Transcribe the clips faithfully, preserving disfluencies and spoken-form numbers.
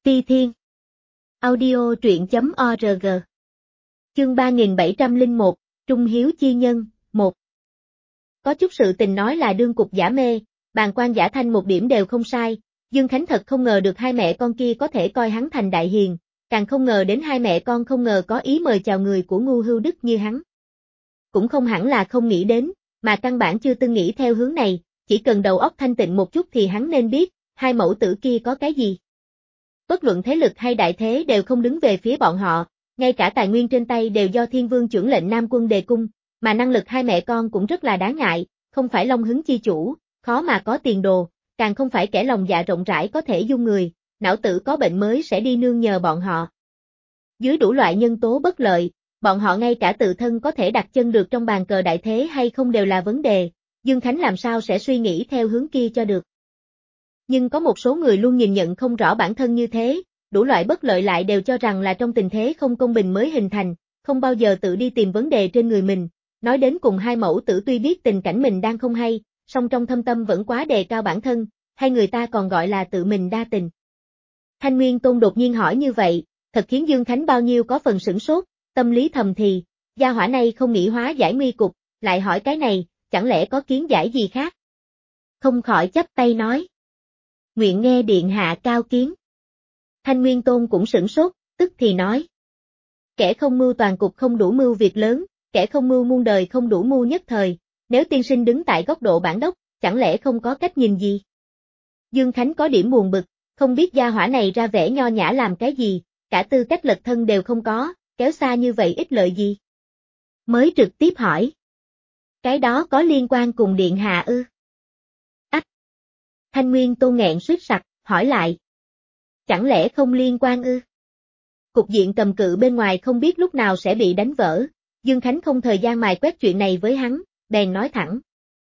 Ti Thiên. Audio truyện chấm org. Chương ba nghìn bảy trăm lẻ một, Trung Hiếu Chi Nhân, một. Có chút sự tình nói là đương cục giả mê, bàng quan giả thanh một điểm đều không sai, Dương Khánh thật không ngờ được hai mẹ con kia có thể coi hắn thành đại hiền, càng không ngờ đến hai mẹ con không ngờ có ý mời chào người của ngu hưu đức như hắn. Cũng không hẳn là không nghĩ đến, mà căn bản chưa từng nghĩ theo hướng này, chỉ cần đầu óc thanh tịnh một chút thì hắn nên biết, hai mẫu tử kia có cái gì. Bất luận thế lực hay đại thế đều không đứng về phía bọn họ, ngay cả tài nguyên trên tay đều do Thiên Vương chưởng lệnh Nam Quân đề cung, mà năng lực hai mẹ con cũng rất là đáng ngại, không phải long hứng chi chủ, khó mà có tiền đồ, càng không phải kẻ lòng dạ rộng rãi có thể dung người, não tử có bệnh mới sẽ đi nương nhờ bọn họ. Dưới đủ loại nhân tố bất lợi, bọn họ ngay cả tự thân có thể đặt chân được trong bàn cờ đại thế hay không đều là vấn đề, Dương Khánh làm sao sẽ suy nghĩ theo hướng kia cho được. Nhưng có một số người luôn nhìn nhận không rõ bản thân như thế, đủ loại bất lợi lại đều cho rằng là trong tình thế không công bình mới hình thành, không bao giờ tự đi tìm vấn đề trên người mình, nói đến cùng hai mẫu tử tuy biết tình cảnh mình đang không hay, song trong thâm tâm vẫn quá đề cao bản thân, hay người ta còn gọi là tự mình đa tình. Thanh Nguyên Tôn đột nhiên hỏi như vậy, thật khiến Dương Khánh bao nhiêu có phần sửng sốt, tâm lý thầm thì, gia hỏa này không nghĩ hóa giải nguy cục, lại hỏi cái này, chẳng lẽ có kiến giải gì khác? Không khỏi chắp tay nói. Nguyện nghe điện hạ cao kiến. Thanh Nguyên Tôn cũng sửng sốt, tức thì nói. Kẻ không mưu toàn cục không đủ mưu việc lớn, kẻ không mưu muôn đời không đủ mưu nhất thời, nếu tiên sinh đứng tại góc độ bản đốc, chẳng lẽ không có cách nhìn gì? Dương Khánh có điểm buồn bực, không biết gia hỏa này ra vẻ nho nhã làm cái gì, cả tư cách lật thân đều không có, kéo xa như vậy ích lợi gì? Mới trực tiếp hỏi. Cái đó có liên quan cùng điện hạ ư? Ách! Thanh Nguyên Tôn nghẹn suýt sặc, hỏi lại. Chẳng lẽ không liên quan ư? Cục diện cầm cự bên ngoài không biết lúc nào sẽ bị đánh vỡ, Dương Khánh không thời gian mài quét chuyện này với hắn, bèn nói thẳng.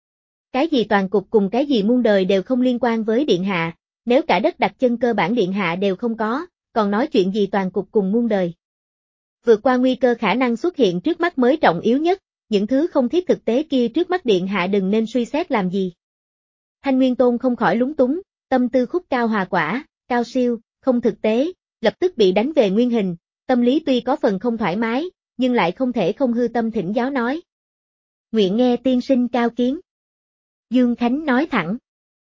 Cái gì toàn cục cùng cái gì muôn đời đều không liên quan với điện hạ, nếu cả đất đặt chân cơ bản điện hạ đều không có, còn nói chuyện gì toàn cục cùng muôn đời. Vượt qua nguy cơ khả năng xuất hiện trước mắt mới trọng yếu nhất, những thứ không thiết thực tế kia trước mắt điện hạ đừng nên suy xét làm gì. Thanh Nguyên Tôn không khỏi lúng túng, tâm tư khúc cao hòa quả, cao siêu, không thực tế, lập tức bị đánh về nguyên hình, tâm lý tuy có phần không thoải mái, nhưng lại không thể không hư tâm thỉnh giáo nói. Nguyện nghe tiên sinh cao kiến. Dương Khánh nói thẳng.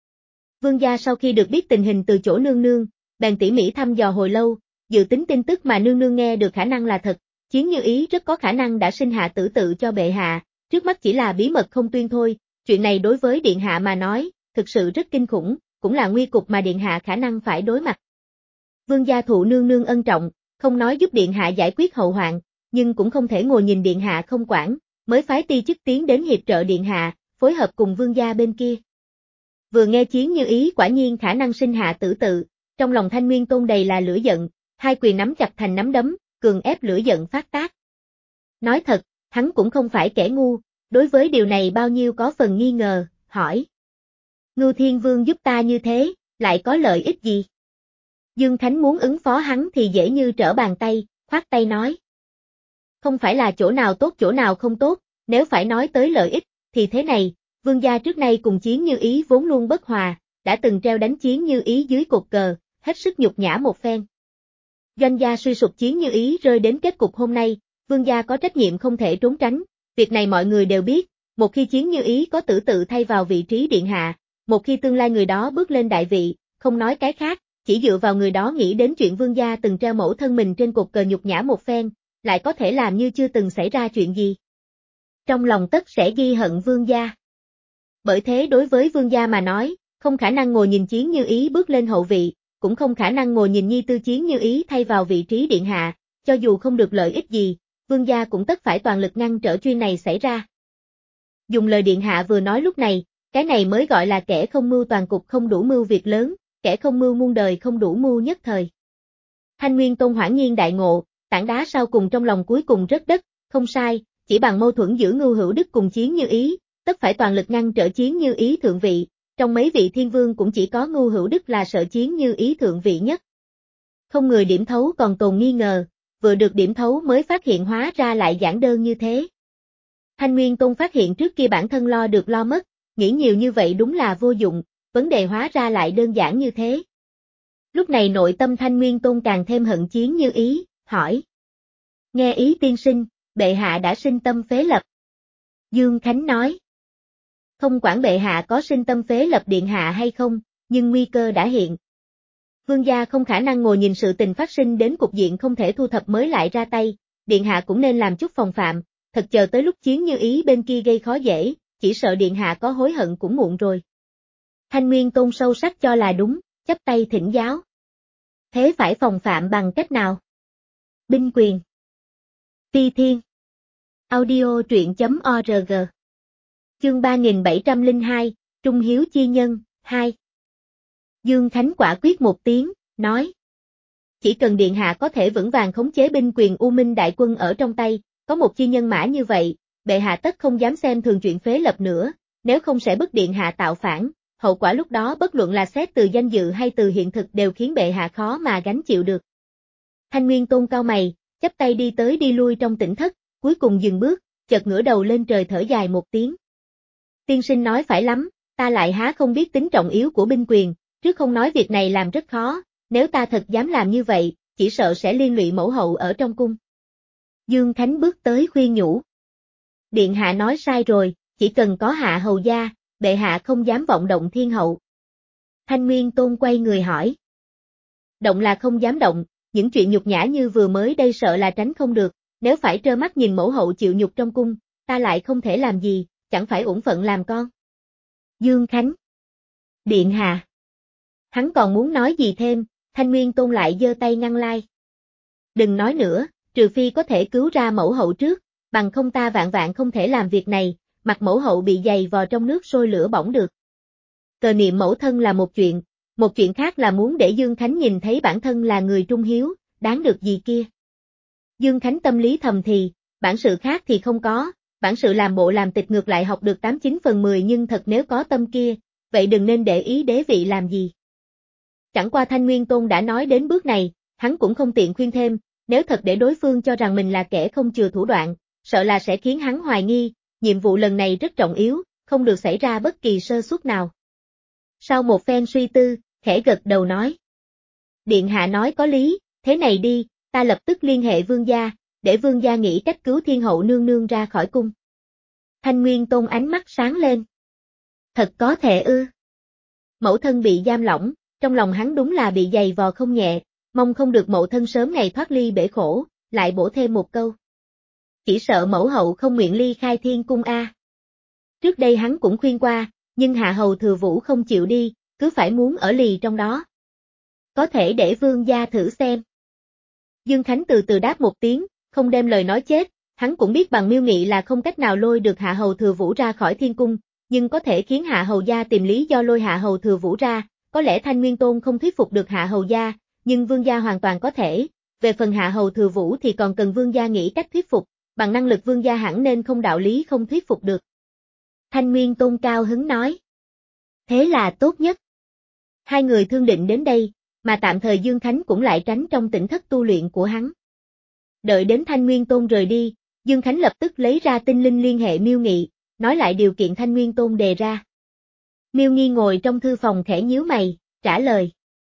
Vương gia sau khi được biết tình hình từ chỗ nương nương, bèn tỉ mỉ thăm dò hồi lâu, dự tính tin tức mà nương nương nghe được khả năng là thật, Chiến Như Ý rất có khả năng đã sinh hạ tử tự cho bệ hạ, trước mắt chỉ là bí mật không tuyên thôi, chuyện này đối với điện hạ mà nói, thực sự rất kinh khủng, cũng là nguy cục mà điện hạ khả năng phải đối mặt. Vương gia thụ nương nương ân trọng, không nói giúp điện hạ giải quyết hậu hoạn, nhưng cũng không thể ngồi nhìn điện hạ không quản, mới phái ti chức tiến đến hiệp trợ điện hạ, phối hợp cùng vương gia bên kia. Vừa nghe Chiến Như Ý quả nhiên khả năng sinh hạ tử tự, trong lòng Thanh Nguyên Tôn đầy là lửa giận, hai quyền nắm chặt thành nắm đấm, cường ép lửa giận phát tác. Nói thật, hắn cũng không phải kẻ ngu, đối với điều này bao nhiêu có phần nghi ngờ, hỏi. Ngưu Thiên Vương giúp ta như thế, lại có lợi ích gì? Dương Khánh muốn ứng phó hắn thì dễ như trở bàn tay, khoát tay nói. Không phải là chỗ nào tốt chỗ nào không tốt, nếu phải nói tới lợi ích, thì thế này, vương gia trước nay cùng Chiến Như Ý vốn luôn bất hòa, đã từng treo đánh Chiến Như Ý dưới cột cờ, hết sức nhục nhã một phen. Doanh gia suy sụp Chiến Như Ý rơi đến kết cục hôm nay, vương gia có trách nhiệm không thể trốn tránh, việc này mọi người đều biết, một khi Chiến Như Ý có tử tự thay vào vị trí điện hạ, một khi tương lai người đó bước lên đại vị, không nói cái khác, chỉ dựa vào người đó nghĩ đến chuyện vương gia từng treo mẫu thân mình trên cột cờ nhục nhã một phen, lại có thể làm như chưa từng xảy ra chuyện gì. Trong lòng tất sẽ ghi hận vương gia. Bởi thế đối với vương gia mà nói, không khả năng ngồi nhìn Chiến Như Ý bước lên hậu vị, cũng không khả năng ngồi nhìn nhi tư Chiến Như Ý thay vào vị trí điện hạ, cho dù không được lợi ích gì, vương gia cũng tất phải toàn lực ngăn trở chuyện này xảy ra. Dùng lời điện hạ vừa nói lúc này, cái này mới gọi là kẻ không mưu toàn cục không đủ mưu việc lớn, kẻ không mưu muôn đời không đủ mưu nhất thời. Thanh Nguyên Tôn hoảng nhiên đại ngộ, tảng đá sau cùng trong lòng cuối cùng rớt đất, không sai, chỉ bằng mâu thuẫn giữa Ngưu Hữu Đức cùng Chiến Như Ý, tất phải toàn lực ngăn trở Chiến Như Ý thượng vị, trong mấy vị thiên vương cũng chỉ có Ngưu Hữu Đức là sợ Chiến Như Ý thượng vị nhất. Không người điểm thấu còn tồn nghi ngờ, vừa được điểm thấu mới phát hiện hóa ra lại giản đơn như thế. Thanh Nguyên Tôn phát hiện trước kia bản thân lo được lo mất, nghĩ nhiều như vậy đúng là vô dụng, vấn đề hóa ra lại đơn giản như thế. Lúc này nội tâm Thanh Nguyên Tôn càng thêm hận Chiến Như Ý, hỏi. Nghe ý tiên sinh, bệ hạ đã sinh tâm phế lập. Dương Khánh nói. Không quản bệ hạ có sinh tâm phế lập điện hạ hay không, nhưng nguy cơ đã hiện. Vương gia không khả năng ngồi nhìn sự tình phát sinh đến cục diện không thể thu thập mới lại ra tay, điện hạ cũng nên làm chút phòng phạm, thật chờ tới lúc Chiến Như Ý bên kia gây khó dễ, chỉ sợ điện hạ có hối hận cũng muộn rồi. Thanh Nguyên Tôn sâu sắc cho là đúng, chắp tay thỉnh giáo. Thế phải phòng phạm bằng cách nào? Binh quyền. Phi Thiên. Audio truyện chấm org. Chương ba nghìn bảy trăm lẻ hai, Trung Hiếu Chi Nhân, hai. Dương Khánh quả quyết một tiếng, nói. Chỉ cần điện hạ có thể vững vàng khống chế binh quyền U Minh đại quân ở trong tay, có một chi nhân mã như vậy, bệ hạ tất không dám xem thường chuyện phế lập nữa, nếu không sẽ bức điện hạ tạo phản, hậu quả lúc đó bất luận là xét từ danh dự hay từ hiện thực đều khiến bệ hạ khó mà gánh chịu được. Thanh Nguyên Tôn cao mày, chắp tay đi tới đi lui trong tỉnh thất, cuối cùng dừng bước, chợt ngửa đầu lên trời thở dài một tiếng. Tiên sinh nói phải lắm, ta lại há không biết tính trọng yếu của binh quyền, trước không nói việc này làm rất khó, nếu ta thật dám làm như vậy, chỉ sợ sẽ liên lụy mẫu hậu ở trong cung. Dương Khánh bước tới khuyên nhủ. Điện hạ nói sai rồi, chỉ cần có hạ hầu gia, bệ hạ không dám vọng động thiên hậu. Thanh Nguyên Tôn quay người hỏi. Động là không dám động, những chuyện nhục nhã như vừa mới đây sợ là tránh không được, nếu phải trơ mắt nhìn mẫu hậu chịu nhục trong cung, ta lại không thể làm gì, chẳng phải uổng phận làm con. Dương Khánh. Điện hạ. Hắn còn muốn nói gì thêm, Thanh Nguyên Tôn lại giơ tay ngăn lai. Đừng nói nữa, trừ phi có thể cứu ra mẫu hậu trước, bằng không ta vạn vạn không thể làm việc này, mặt mẫu hậu bị dày vò trong nước sôi lửa bỏng được. Cờ niệm mẫu thân là một chuyện, một chuyện khác là muốn để Dương Khánh nhìn thấy bản thân là người trung hiếu, đáng được gì kia. Dương Khánh tâm lý thầm thì, bản sự khác thì không có, bản sự làm bộ làm tịch ngược lại học được tám chín phần mười nhưng thật nếu có tâm kia, vậy đừng nên để ý đế vị làm gì. Chẳng qua Thanh Nguyên Tôn đã nói đến bước này, hắn cũng không tiện khuyên thêm, nếu thật để đối phương cho rằng mình là kẻ không chừa thủ đoạn, sợ là sẽ khiến hắn hoài nghi, nhiệm vụ lần này rất trọng yếu, không được xảy ra bất kỳ sơ suất nào. Sau một phen suy tư, khẽ gật đầu nói. Điện hạ nói có lý, thế này đi, ta lập tức liên hệ vương gia, để vương gia nghĩ cách cứu thiên hậu nương nương ra khỏi cung. Thanh Nguyên Tôn ánh mắt sáng lên. Thật có thể ư. Mẫu thân bị giam lỏng, trong lòng hắn đúng là bị dày vò không nhẹ, mong không được mẫu thân sớm ngày thoát ly bể khổ, lại bổ thêm một câu. Chỉ sợ mẫu hậu không nguyện ly khai thiên cung a. Trước đây hắn cũng khuyên qua, nhưng hạ hầu thừa vũ không chịu đi, cứ phải muốn ở lì trong đó. Có thể để vương gia thử xem. Dương Khánh từ từ đáp một tiếng, không đem lời nói chết, hắn cũng biết bằng mưu nghị là không cách nào lôi được hạ hầu thừa vũ ra khỏi thiên cung, nhưng có thể khiến hạ hầu gia tìm lý do lôi hạ hầu thừa vũ ra, có lẽ Thanh Nguyên Tôn không thuyết phục được hạ hầu gia, nhưng vương gia hoàn toàn có thể, về phần hạ hầu thừa vũ thì còn cần vương gia nghĩ cách thuyết phục, bằng năng lực vương gia hẳn nên không đạo lý không thuyết phục được. Thanh Nguyên Tôn cao hứng nói. Thế là tốt nhất. Hai người thương định đến đây, mà tạm thời Dương Khánh cũng lại tránh trong tỉnh thất tu luyện của hắn. Đợi đến Thanh Nguyên Tôn rời đi, Dương Khánh lập tức lấy ra tinh linh liên hệ Miêu Nghị, nói lại điều kiện Thanh Nguyên Tôn đề ra. Miêu Nghi ngồi trong thư phòng khẽ nhíu mày, trả lời.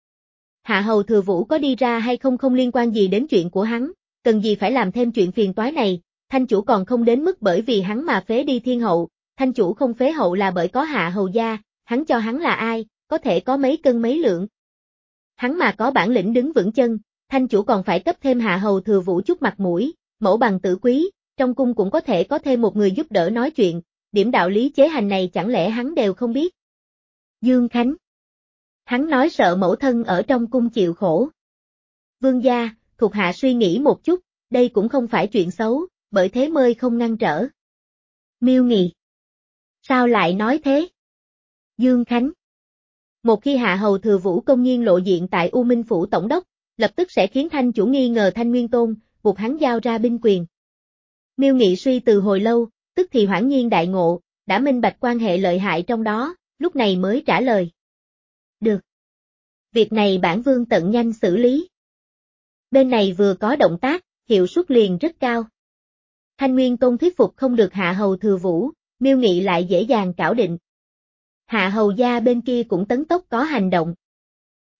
Hạ hầu thừa vũ có đi ra hay không không liên quan gì đến chuyện của hắn, cần gì phải làm thêm chuyện phiền toái này, thanh chủ còn không đến mức bởi vì hắn mà phế đi thiên hậu, thanh chủ không phế hậu là bởi có hạ hầu gia, hắn cho hắn là ai, có thể có mấy cân mấy lượng. Hắn mà có bản lĩnh đứng vững chân, thanh chủ còn phải cấp thêm hạ hầu thừa vũ chút mặt mũi, mẫu bằng tử quý, trong cung cũng có thể có thêm một người giúp đỡ nói chuyện, điểm đạo lý chế hành này chẳng lẽ hắn đều không biết. Dương Khánh. Hắn nói sợ mẫu thân ở trong cung chịu khổ. Vương gia, thuộc hạ suy nghĩ một chút, đây cũng không phải chuyện xấu, bởi thế mới không ngăn trở. Miêu Nghị. Sao lại nói thế? Dương Khánh. Một khi hạ hầu thừa vũ công nhiên lộ diện tại U Minh Phủ Tổng đốc, lập tức sẽ khiến thanh chủ nghi ngờ Thanh Nguyên Tôn, buộc hắn giao ra binh quyền. Miêu Nghị suy từ hồi lâu, tức thì hoảng nhiên đại ngộ, đã minh bạch quan hệ lợi hại trong đó, lúc này mới trả lời. Được. Việc này bản vương tận nhanh xử lý. Bên này vừa có động tác, hiệu suất liền rất cao. Thanh Nguyên Tôn thuyết phục không được hạ hầu thừa vũ, Miêu Nghị lại dễ dàng cảo định. Hạ hầu gia bên kia cũng tấn tốc có hành động.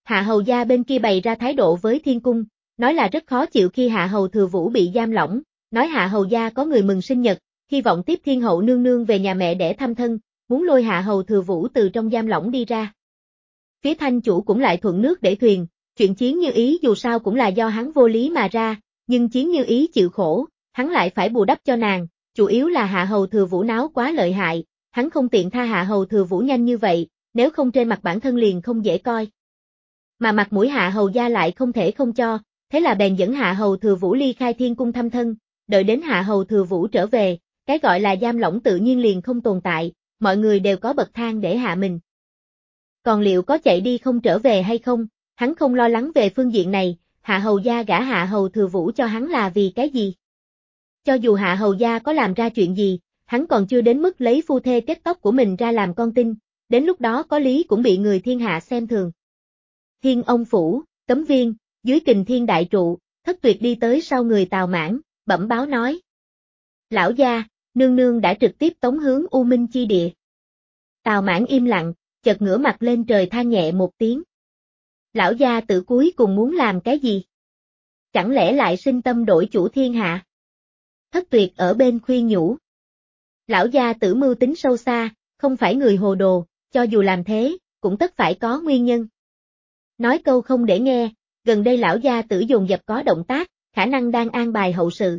Hạ hầu gia bên kia bày ra thái độ với thiên cung, nói là rất khó chịu khi hạ hầu thừa vũ bị giam lỏng, nói hạ hầu gia có người mừng sinh nhật, hy vọng tiếp thiên hậu nương nương về nhà mẹ để thăm thân, muốn lôi hạ hầu thừa vũ từ trong giam lỏng đi ra. Phía thanh chủ cũng lại thuận nước để thuyền, chuyện Chiến Như Ý dù sao cũng là do hắn vô lý mà ra, nhưng Chiến Như Ý chịu khổ, hắn lại phải bù đắp cho nàng, chủ yếu là hạ hầu thừa vũ náo quá lợi hại, hắn không tiện tha hạ hầu thừa vũ nhanh như vậy, nếu không trên mặt bản thân liền không dễ coi. Mà mặt mũi hạ hầu gia lại không thể không cho, thế là bèn dẫn hạ hầu thừa vũ ly khai thiên cung thăm thân, đợi đến hạ hầu thừa vũ trở về, cái gọi là giam lỏng tự nhiên liền không tồn tại, mọi người đều có bậc thang để hạ mình. Còn liệu có chạy đi không trở về hay không, hắn không lo lắng về phương diện này, hạ hầu gia gả hạ hầu thừa vũ cho hắn là vì cái gì? Cho dù hạ hầu gia có làm ra chuyện gì, hắn còn chưa đến mức lấy phu thê kết tóc của mình ra làm con tin, đến lúc đó có lý cũng bị người thiên hạ xem thường. Thiên Ông Phủ, Tấm Viên, dưới Kình Thiên Đại Trụ, Thất Tuyệt đi tới sau người Tào Mãn, bẩm báo nói. Lão gia, nương nương đã trực tiếp tống hướng U Minh chi địa. Tào Mãn im lặng, chợt ngửa mặt lên trời than nhẹ một tiếng. Lão gia tử cuối cùng muốn làm cái gì? Chẳng lẽ lại sinh tâm đổi chủ thiên hạ? Thất Tuyệt ở bên khuyên nhủ. Lão gia tử mưu tính sâu xa, không phải người hồ đồ, cho dù làm thế, cũng tất phải có nguyên nhân. Nói câu không để nghe, gần đây lão gia tử dồn dập có động tác, khả năng đang an bài hậu sự.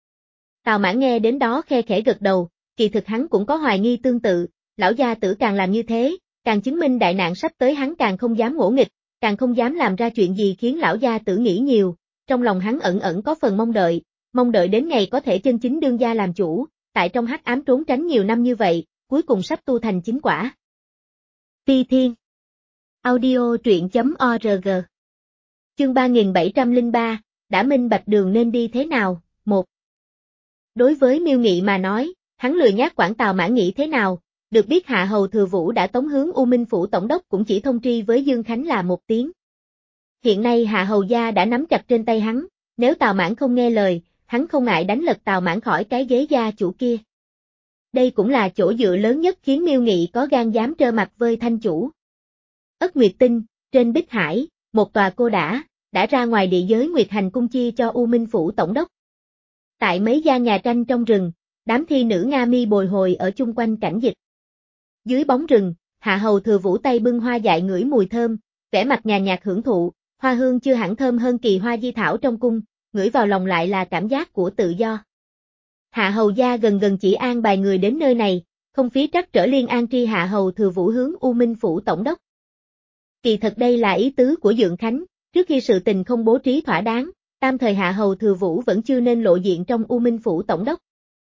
Tào Mãn nghe đến đó khe khẽ gật đầu, kỳ thực hắn cũng có hoài nghi tương tự, lão gia tử càng làm như thế, càng chứng minh đại nạn sắp tới hắn càng không dám ngỗ nghịch, càng không dám làm ra chuyện gì khiến lão gia tử nghĩ nhiều, trong lòng hắn ẩn ẩn có phần mong đợi, mong đợi đến ngày có thể chân chính đương gia làm chủ, tại trong hắc ám trốn tránh nhiều năm như vậy, cuối cùng sắp tu thành chính quả. Phi Thiên Audio truyện chấm org Chương ba nghìn bảy trăm lẻ ba, đã minh bạch đường nên đi thế nào, một. Đối với Miêu Nghị mà nói, hắn lười nhác quản Tào Mãn nghĩ thế nào, được biết hạ hầu thừa vũ đã tống hướng U Minh Phủ tổng đốc cũng chỉ thông tri với Dương Khánh là một tiếng. Hiện nay hạ hầu gia đã nắm chặt trên tay hắn, nếu Tào Mãn không nghe lời, hắn không ngại đánh lật Tào Mãn khỏi cái ghế gia chủ kia. Đây cũng là chỗ dựa lớn nhất khiến Miêu Nghị có gan dám trơ mặt với thanh chủ. Ất Nguyệt Tinh, trên Bích Hải, một tòa cô đả, đã ra ngoài địa giới Nguyệt Hành cung chia cho U Minh Phủ tổng đốc. Tại mấy gian nhà tranh trong rừng, đám thi nữ Nga Mi bồi hồi ở chung quanh cảnh dịch. Dưới bóng rừng, hạ hầu thừa vũ tay bưng hoa dại ngửi mùi thơm, vẻ mặt nhàn nhạt hưởng thụ, hoa hương chưa hẳn thơm hơn kỳ hoa di thảo trong cung, ngửi vào lòng lại là cảm giác của tự do. Hạ hầu gia gần gần chỉ an bài người đến nơi này, không phí trắc trở liên an tri hạ hầu thừa vũ hướng U Minh Phủ tổng đốc. Kỳ thật đây là ý tứ của Dượng Khánh, trước khi sự tình không bố trí thỏa đáng, tam thời hạ hầu thừa vũ vẫn chưa nên lộ diện trong U Minh Phủ tổng đốc.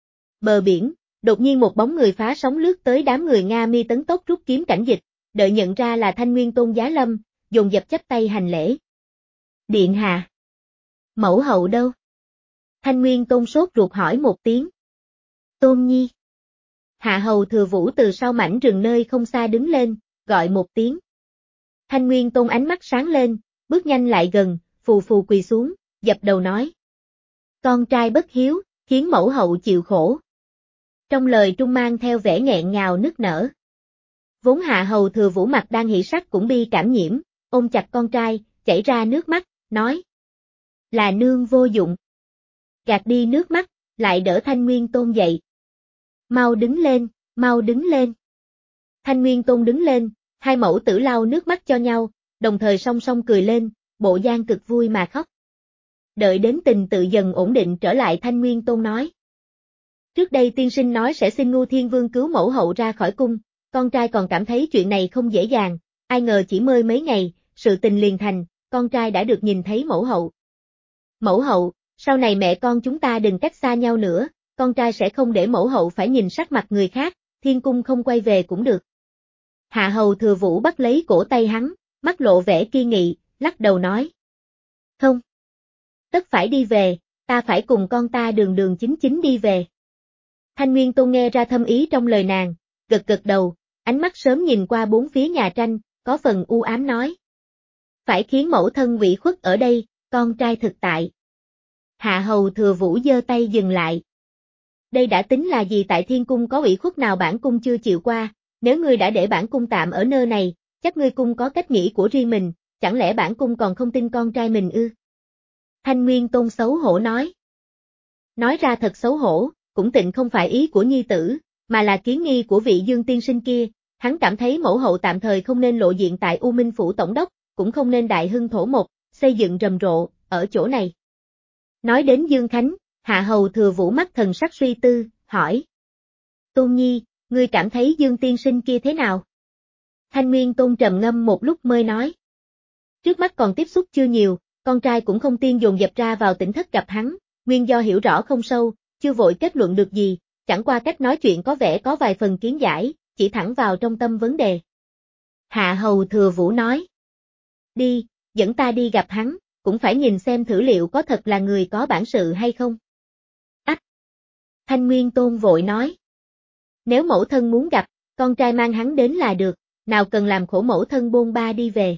Bờ biển, đột nhiên một bóng người phá sóng lướt tới đám người Nga Mi tấn tốc rút kiếm cảnh dịch, đợi nhận ra là Thanh Nguyên Tôn Giá Lâm, dồn dập chắp tay hành lễ. Điện hạ. Mẫu hậu đâu? Thanh Nguyên Tôn sốt ruột hỏi một tiếng. Tôn Nhi. Hạ hầu thừa vũ từ sau mảnh rừng nơi không xa đứng lên, gọi một tiếng. Thanh Nguyên Tôn ánh mắt sáng lên, bước nhanh lại gần, phù phù quỳ xuống, dập đầu nói. Con trai bất hiếu, khiến mẫu hậu chịu khổ. Trong lời trung mang theo vẻ nghẹn ngào nức nở. Vốn hạ hầu thừa vũ mặt đang hỉ sắc cũng bi cảm nhiễm, ôm chặt con trai, chảy ra nước mắt, nói. Là nương vô dụng. Gạt đi nước mắt, lại đỡ Thanh Nguyên Tôn dậy. Mau đứng lên, mau đứng lên. Thanh Nguyên Tôn đứng lên, hai mẫu tử lau nước mắt cho nhau, đồng thời song song cười lên, bộ dáng cực vui mà khóc. Đợi đến tình tự dần ổn định trở lại Thanh Nguyên Tôn nói. Trước đây tiên sinh nói sẽ xin Ngưu Thiên Vương cứu mẫu hậu ra khỏi cung, con trai còn cảm thấy chuyện này không dễ dàng, ai ngờ chỉ mới mấy ngày, sự tình liền thành, con trai đã được nhìn thấy mẫu hậu. Mẫu hậu, sau này mẹ con chúng ta đừng cách xa nhau nữa, con trai sẽ không để mẫu hậu phải nhìn sắc mặt người khác, thiên cung không quay về cũng được. Hạ hầu thừa vũ bắt lấy cổ tay hắn, mắt lộ vẻ kiên nghị, lắc đầu nói. Không. Tất phải đi về, ta phải cùng con ta đường đường chính chính đi về. Thanh Nguyên Tôn nghe ra thâm ý trong lời nàng, gật gật đầu, ánh mắt sớm nhìn qua bốn phía nhà tranh, có phần u ám nói. Phải khiến mẫu thân ủy khuất ở đây, con trai thực tại. Hạ hầu thừa vũ giơ tay dừng lại. Đây đã tính là gì, tại thiên cung có ủy khuất nào bản cung chưa chịu qua, nếu ngươi đã để bản cung tạm ở nơi này, chắc ngươi cung có cách nghĩ của riêng mình, chẳng lẽ bản cung còn không tin con trai mình ư? Thanh Nguyên Tôn xấu hổ nói. Nói ra thật xấu hổ, cũng tịnh không phải ý của nhi tử, mà là kiến nghi của vị Dương tiên sinh kia, hắn cảm thấy mẫu hậu tạm thời không nên lộ diện tại U Minh Phủ Tổng đốc, cũng không nên đại hưng thổ mộc, xây dựng rầm rộ, ở chỗ này. Nói đến Dương Khánh, Hạ Hầu Thừa Vũ mắt thần sắc suy tư, hỏi. Tôn Nhi, ngươi cảm thấy Dương tiên sinh kia thế nào? Thanh Nguyên Tôn trầm ngâm một lúc mới nói. Trước mắt còn tiếp xúc chưa nhiều, con trai cũng không tiên dồn dập ra vào tỉnh thất gặp hắn, nguyên do hiểu rõ không sâu, chưa vội kết luận được gì, chẳng qua cách nói chuyện có vẻ có vài phần kiến giải, chỉ thẳng vào trong tâm vấn đề. Hạ Hầu Thừa Vũ nói. Đi, dẫn ta đi gặp hắn, cũng phải nhìn xem thử liệu có thật là người có bản sự hay không. Ách! Thanh Nguyên Tôn vội nói. Nếu mẫu thân muốn gặp, con trai mang hắn đến là được, nào cần làm khổ mẫu thân bôn ba đi về.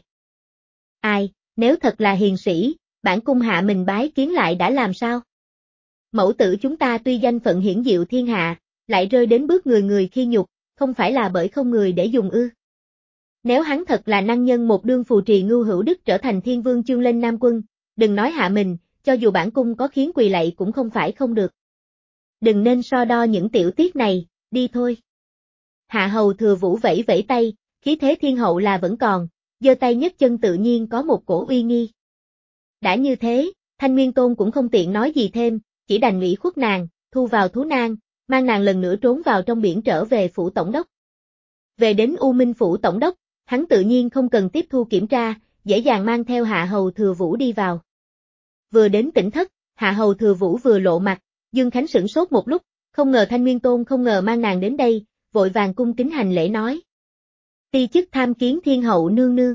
Ai, nếu thật là hiền sĩ, bản cung hạ mình bái kiến lại đã làm sao? Mẫu tử chúng ta tuy danh phận hiển diệu thiên hạ, lại rơi đến bước người người khi nhục, không phải là bởi không người để dùng ư. Nếu hắn thật là năng nhân một đương phù trì Ngưu Hữu Đức trở thành thiên vương chương lên Nam Quân, đừng nói hạ mình, cho dù bản cung có khiến quỳ lạy cũng không phải không được. Đừng nên so đo những tiểu tiết này, đi thôi. Hạ Hầu Thừa Vũ vẫy vẫy tay, khí thế thiên hậu là vẫn còn, giơ tay nhấc chân tự nhiên có một cổ uy nghi. Đã như thế, Thanh Nguyên Tôn cũng không tiện nói gì thêm, chỉ đành ủy khuất nàng, thu vào thú nang, mang nàng lần nữa trốn vào trong biển trở về phủ tổng đốc. Về đến U Minh Phủ Tổng đốc, hắn tự nhiên không cần tiếp thu kiểm tra, dễ dàng mang theo Hạ Hầu Thừa Vũ đi vào. Vừa đến tỉnh thất, Hạ Hầu Thừa Vũ vừa lộ mặt, Dương Khánh sửng sốt một lúc, không ngờ Thanh Nguyên Tôn không ngờ mang nàng đến đây, vội vàng cung kính hành lễ nói. Ti chức tham kiến thiên hậu nương nương.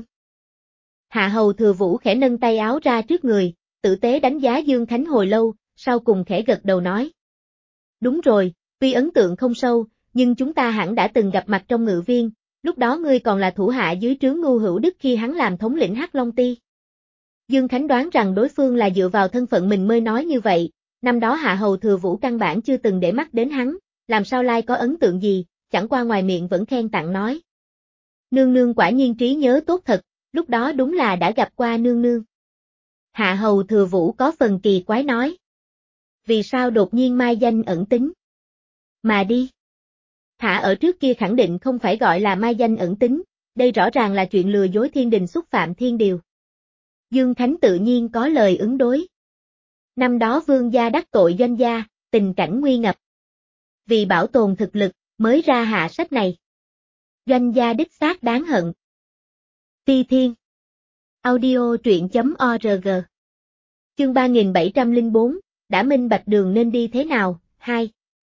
Hạ Hầu Thừa Vũ khẽ nâng tay áo ra trước người, tử tế đánh giá Dương Khánh hồi lâu, sau cùng khẽ gật đầu nói. Đúng rồi, tuy ấn tượng không sâu, nhưng chúng ta hẳn đã từng gặp mặt trong ngự viên, lúc đó ngươi còn là thủ hạ dưới trướng Ngưu Hữu Đức khi hắn làm thống lĩnh Hắc Long Ti. Dương Khánh đoán rằng đối phương là dựa vào thân phận mình mới nói như vậy, năm đó Hạ Hầu Thừa Vũ căn bản chưa từng để mắt đến hắn, làm sao lai có ấn tượng gì, chẳng qua ngoài miệng vẫn khen tặng nói. Nương nương quả nhiên trí nhớ tốt thật, lúc đó đúng là đã gặp qua nương nương. Hạ Hầu Thừa Vũ có phần kỳ quái nói. Vì sao đột nhiên mai danh ẩn tính? Mà đi. Hạ ở trước kia khẳng định không phải gọi là mai danh ẩn tính, đây rõ ràng là chuyện lừa dối thiên đình xúc phạm thiên điều. Dương Khánh tự nhiên có lời ứng đối. Năm đó vương gia đắc tội doanh gia, tình cảnh nguy ngập. Vì bảo tồn thực lực, mới ra hạ sách này. Doanh gia đích xác đáng hận. Ti Thiên. Audio truyện chấm org. Chương ba nghìn bảy trăm lẻ bốn, đã minh bạch đường nên đi thế nào, hai.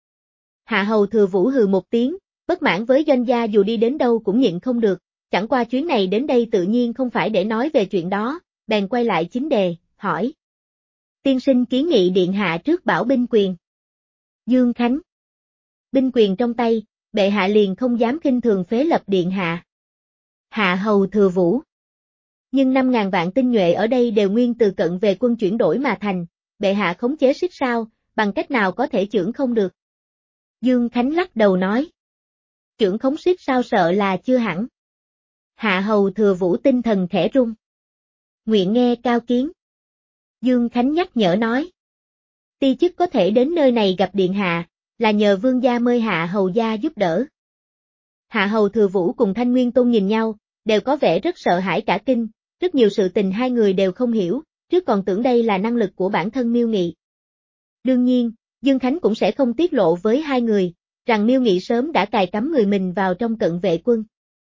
Hạ Hầu Thừa Vũ hừ một tiếng, bất mãn với doanh gia dù đi đến đâu cũng nhịn không được, chẳng qua chuyến này đến đây tự nhiên không phải để nói về chuyện đó, bèn quay lại chính đề, hỏi. Tiên sinh kiến nghị điện hạ trước bảo binh quyền. Dương Khánh. Binh quyền trong tay, bệ hạ liền không dám khinh thường phế lập điện hạ. Hạ Hầu Thừa Vũ. Nhưng năm ngàn vạn tinh nhuệ ở đây đều nguyên từ cận về quân chuyển đổi mà thành, bệ hạ khống chế xích sao, bằng cách nào có thể chưởng không được. Dương Khánh lắc đầu nói. Chưởng khống xích sao sợ là chưa hẳn. Hạ Hầu Thừa Vũ tinh thần khẽ rung. Nguyện nghe cao kiến. Dương Khánh nhắc nhở nói. Ti chức có thể đến nơi này gặp điện hạ, là nhờ vương gia mời Hạ Hầu gia giúp đỡ. Hạ Hầu Thừa Vũ cùng Thanh Nguyên Tôn nhìn nhau, đều có vẻ rất sợ hãi cả kinh, rất nhiều sự tình hai người đều không hiểu, trước còn tưởng đây là năng lực của bản thân Miêu Nghị. Đương nhiên, Dương Khánh cũng sẽ không tiết lộ với hai người, rằng Miêu Nghị sớm đã cài cắm người mình vào trong cận vệ quân.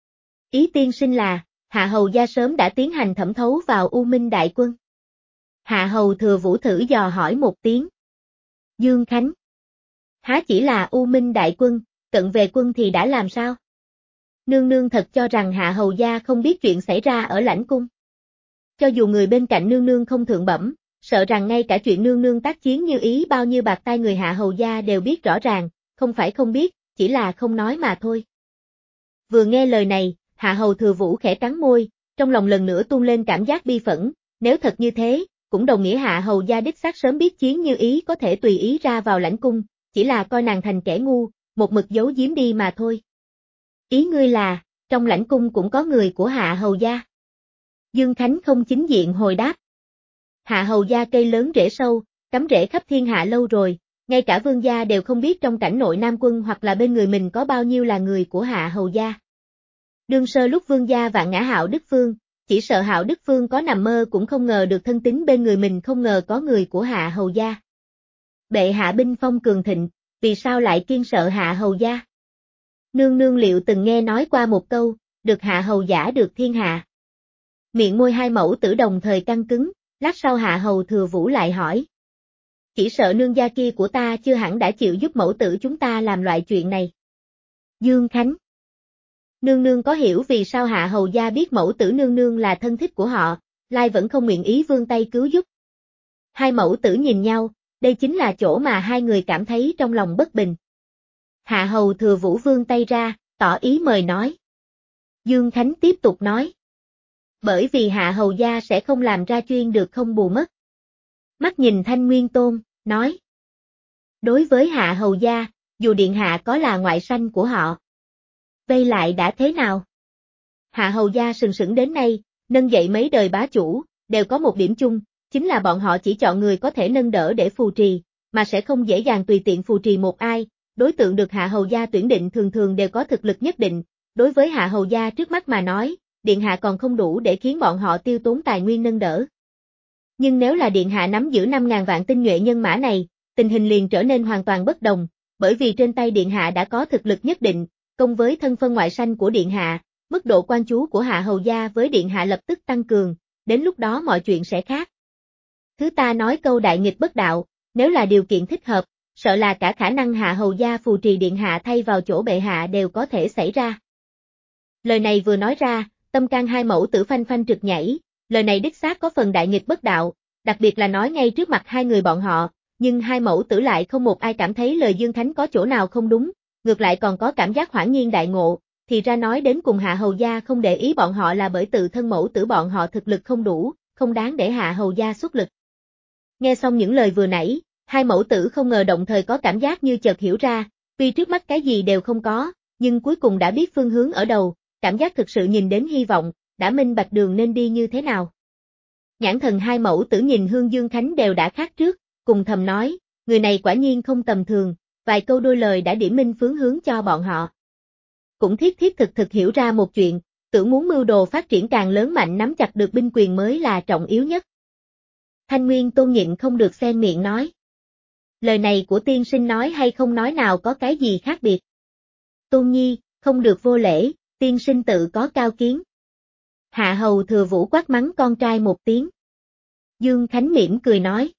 Ý tiên sinh là, Hạ Hầu gia sớm đã tiến hành thẩm thấu vào U Minh đại quân. Hạ Hầu Thừa Vũ thử dò hỏi một tiếng. Dương Khánh. Há chỉ là U Minh đại quân, cận vệ quân thì đã làm sao? Nương nương thật cho rằng Hạ Hầu gia không biết chuyện xảy ra ở lãnh cung. Cho dù người bên cạnh nương nương không thượng bẩm, sợ rằng ngay cả chuyện nương nương tác chiến như ý bao nhiêu bạc tay người Hạ Hầu gia đều biết rõ ràng, không phải không biết, chỉ là không nói mà thôi. Vừa nghe lời này, Hạ Hầu Thừa Vũ khẽ cắn môi, trong lòng lần nữa tuôn lên cảm giác bi phẫn, nếu thật như thế, cũng đồng nghĩa Hạ Hầu gia đích xác sớm biết chiến như ý có thể tùy ý ra vào lãnh cung, chỉ là coi nàng thành kẻ ngu, một mực giấu giếm đi mà thôi. Ý ngươi là, trong lãnh cung cũng có người của Hạ Hầu gia. Dương Khánh không chính diện hồi đáp. Hạ hầu gia cây lớn rễ sâu, cắm rễ khắp thiên hạ lâu rồi, ngay cả vương gia đều không biết trong cảnh nội Nam quân hoặc là bên người mình có bao nhiêu là người của Hạ hầu gia. Đương sơ lúc vương gia vạn ngã Hạo Đức Phương, chỉ sợ Hạo Đức Phương có nằm mơ cũng không ngờ được thân tín bên người mình không ngờ có người của Hạ hầu gia. Bệ hạ binh phong cường thịnh, vì sao lại kiêng sợ Hạ hầu gia? Nương nương liệu từng nghe nói qua một câu, được hạ hầu giả được thiên hạ. Miệng môi hai mẫu tử đồng thời căng cứng, lát sau Hạ hầu Thừa Vũ lại hỏi. Chỉ sợ nương gia kia của ta chưa hẳn đã chịu giúp mẫu tử chúng ta làm loại chuyện này. Dương Khánh. Nương nương có hiểu vì sao Hạ hầu gia biết mẫu tử nương nương là thân thích của họ, lai vẫn không nguyện ý vươn tay cứu giúp. Hai mẫu tử nhìn nhau, đây chính là chỗ mà hai người cảm thấy trong lòng bất bình. Hạ hầu Thừa Vũ vươn tay ra, tỏ ý mời nói. Dương Khánh tiếp tục nói. Bởi vì Hạ hầu gia sẽ không làm ra chuyên được không bù mất. Mắt nhìn Thanh Nguyên Tôn, nói. Đối với Hạ hầu gia, dù điện hạ có là ngoại sanh của họ. Vây lại đã thế nào? Hạ hầu gia sừng sững đến nay, nâng dậy mấy đời bá chủ, đều có một điểm chung, chính là bọn họ chỉ chọn người có thể nâng đỡ để phù trì, mà sẽ không dễ dàng tùy tiện phù trì một ai. Đối tượng được Hạ hầu gia tuyển định thường thường đều có thực lực nhất định, đối với Hạ hầu gia trước mắt mà nói, điện hạ còn không đủ để khiến bọn họ tiêu tốn tài nguyên nâng đỡ. Nhưng nếu là điện hạ nắm giữ năm ngàn vạn tinh nhuệ nhân mã này, tình hình liền trở nên hoàn toàn bất đồng, bởi vì trên tay điện hạ đã có thực lực nhất định, cộng với thân phân ngoại sanh của điện hạ, mức độ quan chú của Hạ hầu gia với điện hạ lập tức tăng cường, đến lúc đó mọi chuyện sẽ khác. Thứ ta nói câu đại nghịch bất đạo, nếu là điều kiện thích hợp, sợ là cả khả năng Hạ hầu gia phù trì điện hạ thay vào chỗ bệ hạ đều có thể xảy ra. Lời này vừa nói ra, tâm can hai mẫu tử phanh phanh trực nhảy, lời này đích xác có phần đại nghịch bất đạo, đặc biệt là nói ngay trước mặt hai người bọn họ, nhưng hai mẫu tử lại không một ai cảm thấy lời Dương Khánh có chỗ nào không đúng, ngược lại còn có cảm giác hoảng nhiên đại ngộ, thì ra nói đến cùng Hạ hầu gia không để ý bọn họ là bởi tự thân mẫu tử bọn họ thực lực không đủ, không đáng để Hạ hầu gia xuất lực. Nghe xong những lời vừa nãy, hai mẫu tử không ngờ động thời có cảm giác như chợt hiểu ra, vì trước mắt cái gì đều không có, nhưng cuối cùng đã biết phương hướng ở đầu, cảm giác thực sự nhìn đến hy vọng, đã minh bạch đường nên đi như thế nào. Nhãn thần hai mẫu tử nhìn Hương Dương Khánh đều đã khác trước, cùng thầm nói, người này quả nhiên không tầm thường, vài câu đôi lời đã điểm minh phương hướng cho bọn họ. Cũng thiết thiết thực thực hiểu ra một chuyện, tưởng muốn mưu đồ phát triển càng lớn mạnh nắm chặt được binh quyền mới là trọng yếu nhất. Thanh Nguyên Tôn nhịn không được xen miệng nói. Lời này của tiên sinh nói hay không nói nào có cái gì khác biệt. Tôn Nhi, không được vô lễ, tiên sinh tự có cao kiến. Hạ hầu Thừa Vũ quát mắng con trai một tiếng. Dương Khánh mỉm cười nói.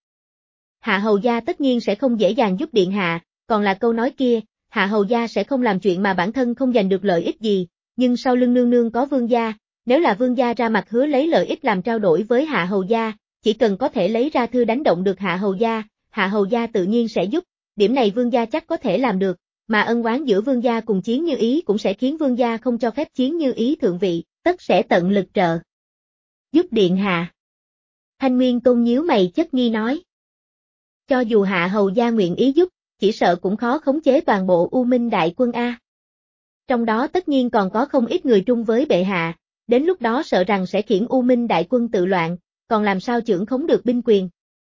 Hạ hầu gia tất nhiên sẽ không dễ dàng giúp điện hạ, còn là câu nói kia, Hạ hầu gia sẽ không làm chuyện mà bản thân không giành được lợi ích gì, nhưng sau lưng nương nương có vương gia, nếu là vương gia ra mặt hứa lấy lợi ích làm trao đổi với Hạ hầu gia, chỉ cần có thể lấy ra thư đánh động được Hạ hầu gia, Hạ hầu gia tự nhiên sẽ giúp, điểm này vương gia chắc có thể làm được, mà ân oán giữa vương gia cùng Chiến Như Ý cũng sẽ khiến vương gia không cho phép Chiến Như Ý thượng vị, tất sẽ tận lực trợ. Giúp điện hạ. Thanh Nguyên Tôn nhíu mày chất nghi nói. Cho dù Hạ hầu gia nguyện ý giúp, chỉ sợ cũng khó khống chế toàn bộ U Minh đại quân A. Trong đó tất nhiên còn có không ít người trung với bệ hạ, đến lúc đó sợ rằng sẽ khiển U Minh đại quân tự loạn, còn làm sao chưởng khống được binh quyền.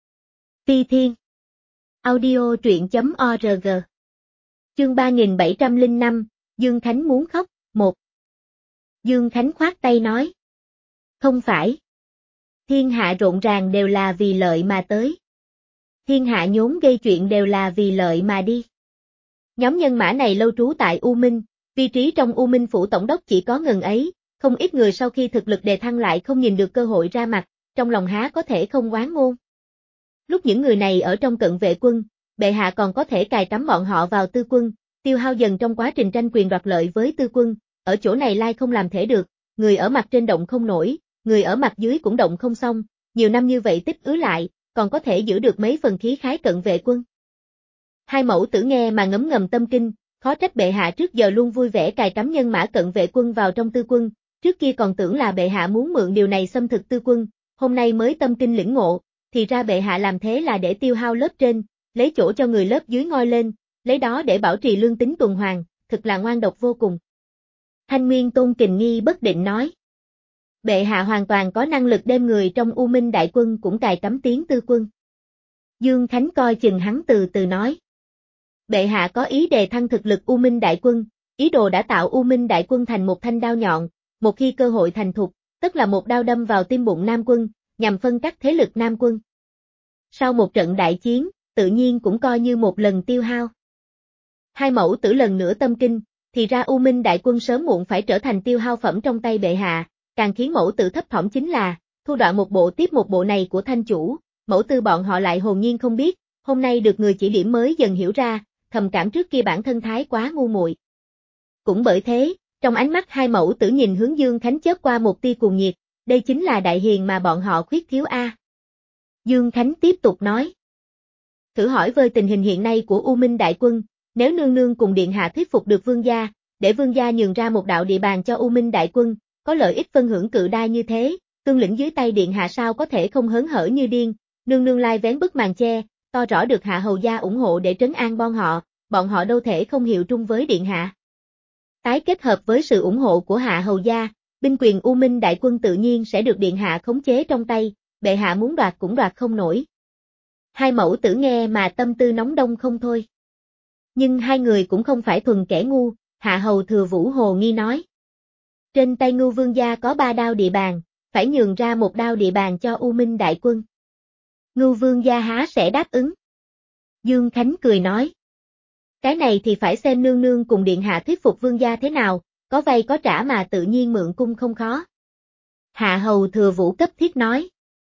Phi Thiên. Audio truyện chấm org. Chương ba nghìn bảy trăm lẻ năm, Dương Khánh muốn khóc, một. Dương Khánh khoát tay nói. Không phải. Thiên hạ rộn ràng đều là vì lợi mà tới. Thiên hạ nhốn gây chuyện đều là vì lợi mà đi. Nhóm nhân mã này lâu trú tại U Minh, vị trí trong U Minh phủ tổng đốc chỉ có ngần ấy, không ít người sau khi thực lực đề thăng lại không nhìn được cơ hội ra mặt, trong lòng há có thể không oán ngôn. Lúc những người này ở trong cận vệ quân, bệ hạ còn có thể cài cắm bọn họ vào tư quân, tiêu hao dần trong quá trình tranh quyền đoạt lợi với tư quân, ở chỗ này lai không làm thể được, người ở mặt trên động không nổi, người ở mặt dưới cũng động không xong, nhiều năm như vậy tích ứ lại, còn có thể giữ được mấy phần khí khái cận vệ quân. Hai mẫu tử nghe mà ngấm ngầm tâm kinh, khó trách bệ hạ trước giờ luôn vui vẻ cài cắm nhân mã cận vệ quân vào trong tư quân, trước kia còn tưởng là bệ hạ muốn mượn điều này xâm thực tư quân, hôm nay mới tâm kinh lĩnh ngộ, thì ra bệ hạ làm thế là để tiêu hao lớp trên, lấy chỗ cho người lớp dưới ngoi lên, lấy đó để bảo trì lương tính tuần hoàn, thực là ngoan độc vô cùng. Thanh Nguyên Tôn kình nghi bất định nói. Bệ hạ hoàn toàn có năng lực đem người trong U Minh đại quân cũng cài cắm tiến tư quân. Dương Khánh coi chừng hắn từ từ nói. Bệ hạ có ý đề thăng thực lực U Minh đại quân, ý đồ đã tạo U Minh đại quân thành một thanh đao nhọn, một khi cơ hội thành thục, tức là một đao đâm vào tim bụng Nam quân, nhằm phân cắt thế lực Nam quân. Sau một trận đại chiến, tự nhiên cũng coi như một lần tiêu hao. Hai mẫu tử lần nữa tâm kinh, thì ra U Minh đại quân sớm muộn phải trở thành tiêu hao phẩm trong tay bệ hạ, càng khiến mẫu tử thấp thỏm chính là, thu đoạn một bộ tiếp một bộ này của thanh chủ, mẫu tư bọn họ lại hồn nhiên không biết, hôm nay được người chỉ điểm mới dần hiểu ra, thầm cảm trước kia bản thân thái quá ngu muội. Cũng bởi thế, trong ánh mắt hai mẫu tử nhìn hướng Dương Khánh chớp qua một tia cuồng nhiệt, đây chính là đại hiền mà bọn họ khuyết thiếu a. Dương Khánh tiếp tục nói. Thử hỏi với tình hình hiện nay của U Minh đại quân, nếu nương nương cùng điện hạ thuyết phục được vương gia, để vương gia nhường ra một đạo địa bàn cho U Minh đại quân, có lợi ích phân hưởng cự đa như thế, tương lĩnh dưới tay điện hạ sao có thể không hớn hở như điên, nương nương lai vén bức màn che, to rõ được hạ hầu gia ủng hộ để trấn an bọn họ, bọn họ đâu thể không hiệu trung với điện hạ. Tái kết hợp với sự ủng hộ của hạ hầu gia, binh quyền U Minh đại quân tự nhiên sẽ được điện hạ khống chế trong tay, bệ hạ muốn đoạt cũng đoạt không nổi. Hai mẫu tử nghe mà tâm tư nóng đông không thôi. Nhưng hai người cũng không phải thuần kẻ ngu, hạ hầu thừa vũ hồ nghi nói. Trên tay Ngưu vương gia có ba đao địa bàn, phải nhường ra một đao địa bàn cho U Minh đại quân. Ngưu vương gia há sẽ đáp ứng. Dương Khánh cười nói. Cái này thì phải xem nương nương cùng điện hạ thuyết phục vương gia thế nào, có vay có trả mà tự nhiên mượn cung không khó. Hạ hầu thừa vũ cấp thiết nói.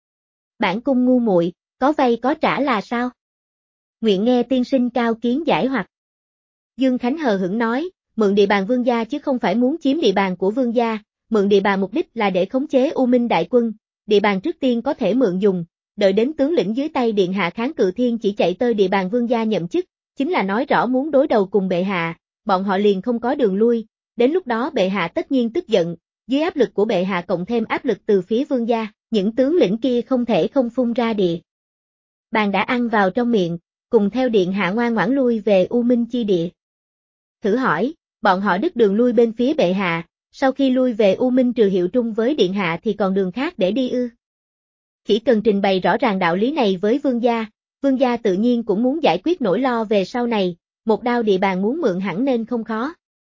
Bản cung ngu muội, có vay có trả là sao? Nguyện nghe tiên sinh cao kiến giải hoặc. Dương Khánh hờ hững nói, mượn địa bàn vương gia chứ không phải muốn chiếm địa bàn của vương gia, mượn địa bàn mục đích là để khống chế U Minh đại quân, địa bàn trước tiên có thể mượn dùng, đợi đến tướng lĩnh dưới tay điện hạ kháng cự thiên chỉ chạy tới địa bàn vương gia nhậm chức, chính là nói rõ muốn đối đầu cùng bệ hạ, bọn họ liền không có đường lui, đến lúc đó bệ hạ tất nhiên tức giận, dưới áp lực của bệ hạ cộng thêm áp lực từ phía vương gia, những tướng lĩnh kia không thể không phun ra địa bàn đã ăn vào trong miệng, cùng theo điện hạ ngoan ngoãn lui về U Minh chi địa. Thử hỏi, bọn họ đứt đường lui bên phía bệ hạ, sau khi lui về U Minh trừ hiệu trung với điện hạ thì còn đường khác để đi ư? Chỉ cần trình bày rõ ràng đạo lý này với vương gia, vương gia tự nhiên cũng muốn giải quyết nỗi lo về sau này, một đao địa bàn muốn mượn hẳn nên không khó.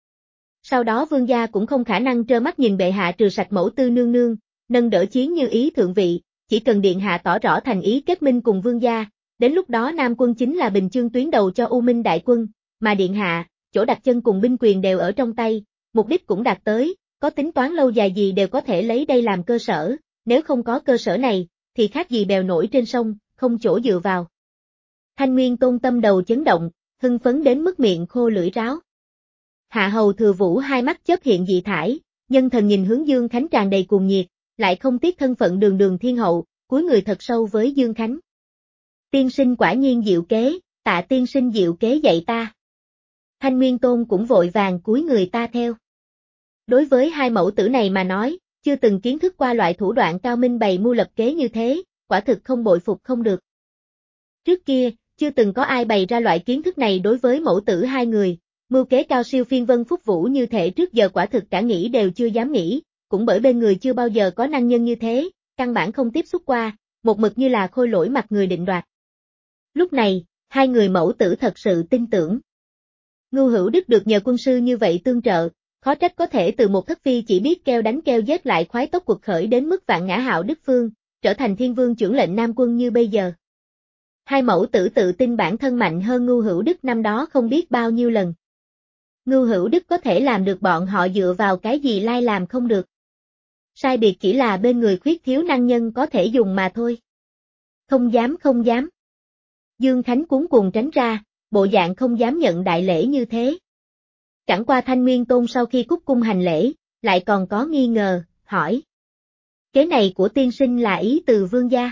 Sau đó vương gia cũng không khả năng trơ mắt nhìn bệ hạ trừ sạch mẫu tư nương nương, nâng đỡ chiến như ý thượng vị, chỉ cần điện hạ tỏ rõ thành ý kết minh cùng vương gia, đến lúc đó Nam quân chính là bình chương tuyến đầu cho U Minh đại quân, mà điện hạ, chỗ đặt chân cùng binh quyền đều ở trong tay, mục đích cũng đạt tới, có tính toán lâu dài gì đều có thể lấy đây làm cơ sở, nếu không có cơ sở này, thì khác gì bèo nổi trên sông, không chỗ dựa vào. Thanh Nguyên Tôn tâm đầu chấn động, hưng phấn đến mức miệng khô lưỡi ráo. Hạ hầu thừa vũ hai mắt chớp hiện dị thải, nhân thần nhìn hướng Dương Khánh tràn đầy cuồng nhiệt, lại không tiếc thân phận đường đường thiên hậu, cúi người thật sâu với Dương Khánh. Tiên sinh quả nhiên diệu kế, tạ tiên sinh diệu kế dạy ta. Thanh Nguyên Tôn cũng vội vàng cúi người ta theo. Đối với hai mẫu tử này mà nói, chưa từng kiến thức qua loại thủ đoạn cao minh bày mưu lập kế như thế, quả thực không bội phục không được. Trước kia, chưa từng có ai bày ra loại kiến thức này đối với mẫu tử hai người, mưu kế cao siêu phiên vân phúc vũ như thể trước giờ quả thực cả nghĩ đều chưa dám nghĩ, cũng bởi bên người chưa bao giờ có năng nhân như thế, căn bản không tiếp xúc qua, một mực như là khôi lỗi mặt người định đoạt. Lúc này, hai người mẫu tử thật sự tin tưởng. Ngưu Hữu Đức được nhờ quân sư như vậy tương trợ, khó trách có thể từ một thất phi chỉ biết keo đánh keo giết lại khoái tốc cuộc khởi đến mức vạn ngã hạo đức phương, trở thành thiên vương chưởng lệnh Nam quân như bây giờ. Hai mẫu tử tự tin bản thân mạnh hơn Ngưu Hữu Đức năm đó không biết bao nhiêu lần. Ngưu Hữu Đức có thể làm được bọn họ dựa vào cái gì lai làm không được. Sai biệt chỉ là bên người khuyết thiếu năng nhân có thể dùng mà thôi. Không dám không dám. Dương Khánh cuống cuồng tránh ra, bộ dạng không dám nhận đại lễ như thế. Chẳng qua Thanh Nguyên Tôn sau khi cúc cung hành lễ, lại còn có nghi ngờ, hỏi. Kế này của tiên sinh là ý từ vương gia.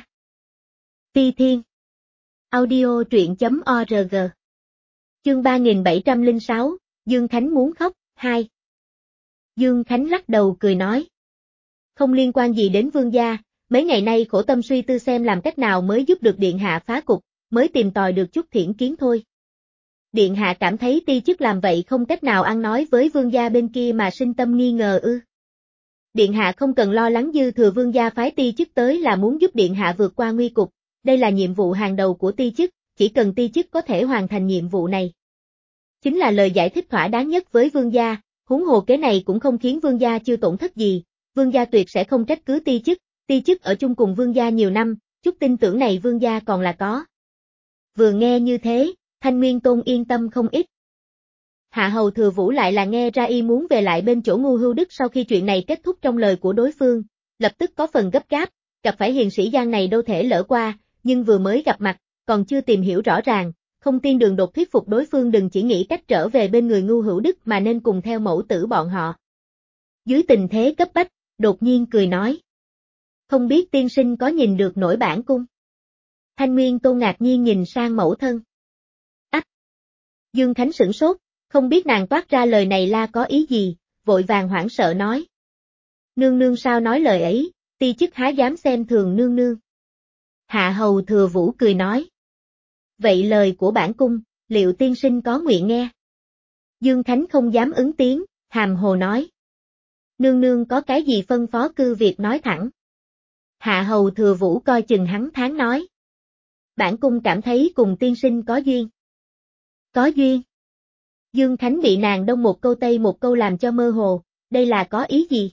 Phi Thiên. Audio truyện chấm org. Chương ba nghìn bảy trăm lẻ sáu, Dương Khánh muốn khóc, hai. Dương Khánh lắc đầu cười nói. Không liên quan gì đến vương gia, mấy ngày nay khổ tâm suy tư xem làm cách nào mới giúp được điện hạ phá cục, mới tìm tòi được chút thiển kiến thôi. Điện hạ cảm thấy ti chức làm vậy không cách nào ăn nói với vương gia bên kia mà sinh tâm nghi ngờ ư. Điện hạ không cần lo lắng, dư thừa vương gia phái ti chức tới là muốn giúp điện hạ vượt qua nguy cục, đây là nhiệm vụ hàng đầu của ti chức, chỉ cần ti chức có thể hoàn thành nhiệm vụ này. Chính là lời giải thích thỏa đáng nhất với vương gia, huống hồ kế này cũng không khiến vương gia chưa tổn thất gì, vương gia tuyệt sẽ không trách cứ ti chức, ti chức ở chung cùng vương gia nhiều năm, chút tin tưởng này vương gia còn là có. Vừa nghe như thế, Thanh Nguyên Tôn yên tâm không ít. Hạ hầu Thừa Vũ lại là nghe ra y muốn về lại bên chỗ Ngu Hưu Đức sau khi chuyện này kết thúc trong lời của đối phương, lập tức có phần gấp gáp, gặp phải hiền sĩ Giang này đâu thể lỡ qua, nhưng vừa mới gặp mặt, còn chưa tìm hiểu rõ ràng, không tiên đường đột thuyết phục đối phương đừng chỉ nghĩ cách trở về bên người Ngu Hữu Đức mà nên cùng theo mẫu tử bọn họ. Dưới tình thế cấp bách, đột nhiên cười nói. Không biết tiên sinh có nhìn được nổi bản cung? Thanh Nguyên Tôn ngạc nhiên nhìn sang mẫu thân. Ách! Dương Khánh sửng sốt, không biết nàng toát ra lời này là có ý gì, vội vàng hoảng sợ nói. Nương nương sao nói lời ấy, ti chức há dám xem thường nương nương. Hạ hầu Thừa Vũ cười nói. Vậy lời của bản cung, liệu tiên sinh có nguyện nghe? Dương Khánh không dám ứng tiếng, hàm hồ nói. Nương nương có cái gì phân phó cứ việc nói thẳng. Hạ hầu Thừa Vũ coi chừng hắn tháng nói. Bản cung cảm thấy cùng tiên sinh có duyên. Có duyên. Dương Khánh bị nàng đông một câu tây một câu làm cho mơ hồ, đây là có ý gì?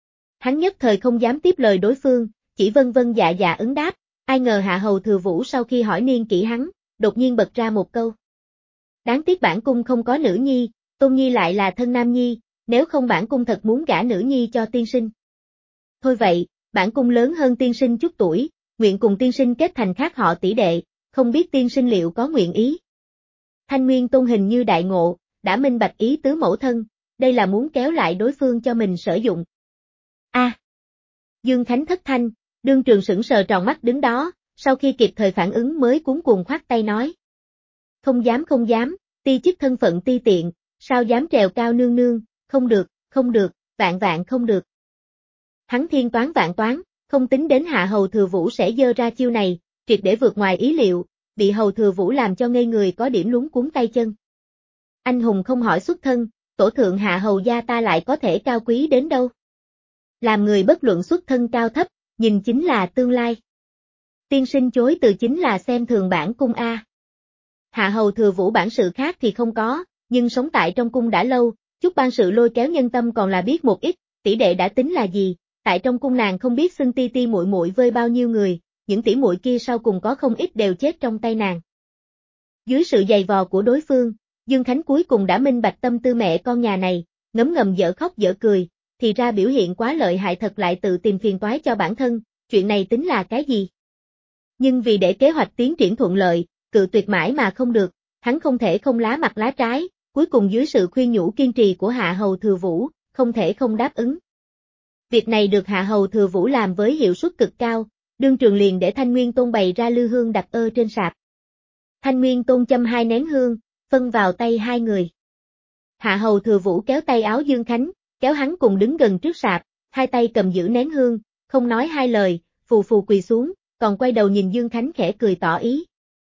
Hắn nhất thời không dám tiếp lời đối phương, chỉ vân vân dạ dạ ứng đáp, ai ngờ Hạ hầu Thừa Vũ sau khi hỏi niên kỹ hắn, đột nhiên bật ra một câu. Đáng tiếc bản cung không có nữ nhi, Tôn Nhi lại là thân nam nhi, nếu không bản cung thật muốn gả nữ nhi cho tiên sinh. Thôi vậy, bản cung lớn hơn tiên sinh chút tuổi, nguyện cùng tiên sinh kết thành khác họ tỷ đệ, không biết tiên sinh liệu có nguyện ý. Thanh Nguyên Tôn hình như đại ngộ, đã minh bạch ý tứ mẫu thân, đây là muốn kéo lại đối phương cho mình sử dụng. A. À, Dương Khánh thất thanh, đương trường sững sờ tròn mắt đứng đó, sau khi kịp thời phản ứng mới cuống cuồng khoát tay nói. Không dám không dám, ti chức thân phận ti tiện, sao dám trèo cao nương nương, không được, không được, vạn vạn không được. Hắn thiên toán vạn toán, không tính đến Hạ hầu Thừa Vũ sẽ dơ ra chiêu này, triệt để vượt ngoài ý liệu, bị hầu Thừa Vũ làm cho ngây người có điểm luống cuống tay chân. Anh hùng không hỏi xuất thân, tổ thượng Hạ hầu gia ta lại có thể cao quý đến đâu. Làm người bất luận xuất thân cao thấp, nhìn chính là tương lai. Tiên sinh chối từ chính là xem thường bản cung A. Hạ hầu Thừa Vũ bản sự khác thì không có, nhưng sống tại trong cung đã lâu, chút ban sự lôi kéo nhân tâm còn là biết một ít, tỷ đệ đã tính là gì, tại trong cung nàng không biết xưng ti ti muội muội với bao nhiêu người, những tỷ muội kia sau cùng có không ít đều chết trong tay nàng. Dưới sự giày vò của đối phương, Dương Khánh cuối cùng đã minh bạch tâm tư mẹ con nhà này, ngấm ngầm dở khóc dở cười, thì ra biểu hiện quá lợi hại thật lại tự tìm phiền toái cho bản thân, chuyện này tính là cái gì? Nhưng vì để kế hoạch tiến triển thuận lợi, cự tuyệt mãi mà không được, hắn không thể không lá mặt lá trái, cuối cùng dưới sự khuyên nhủ kiên trì của Hạ hầu Thừa Vũ, không thể không đáp ứng. Việc này được Hạ hầu Thừa Vũ làm với hiệu suất cực cao, đương trường liền để Thanh Nguyên Tôn bày ra lư hương đặt ơ trên sạp. Thanh Nguyên Tôn châm hai nén hương, phân vào tay hai người. Hạ hầu Thừa Vũ kéo tay áo Dương Khánh, kéo hắn cùng đứng gần trước sạp, hai tay cầm giữ nén hương, không nói hai lời, phù phù quỳ xuống, còn quay đầu nhìn Dương Khánh khẽ cười tỏ ý.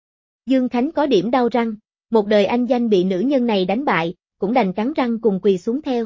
Dương Khánh có điểm đau răng, một đời anh danh bị nữ nhân này đánh bại, cũng đành cắn răng cùng quỳ xuống theo.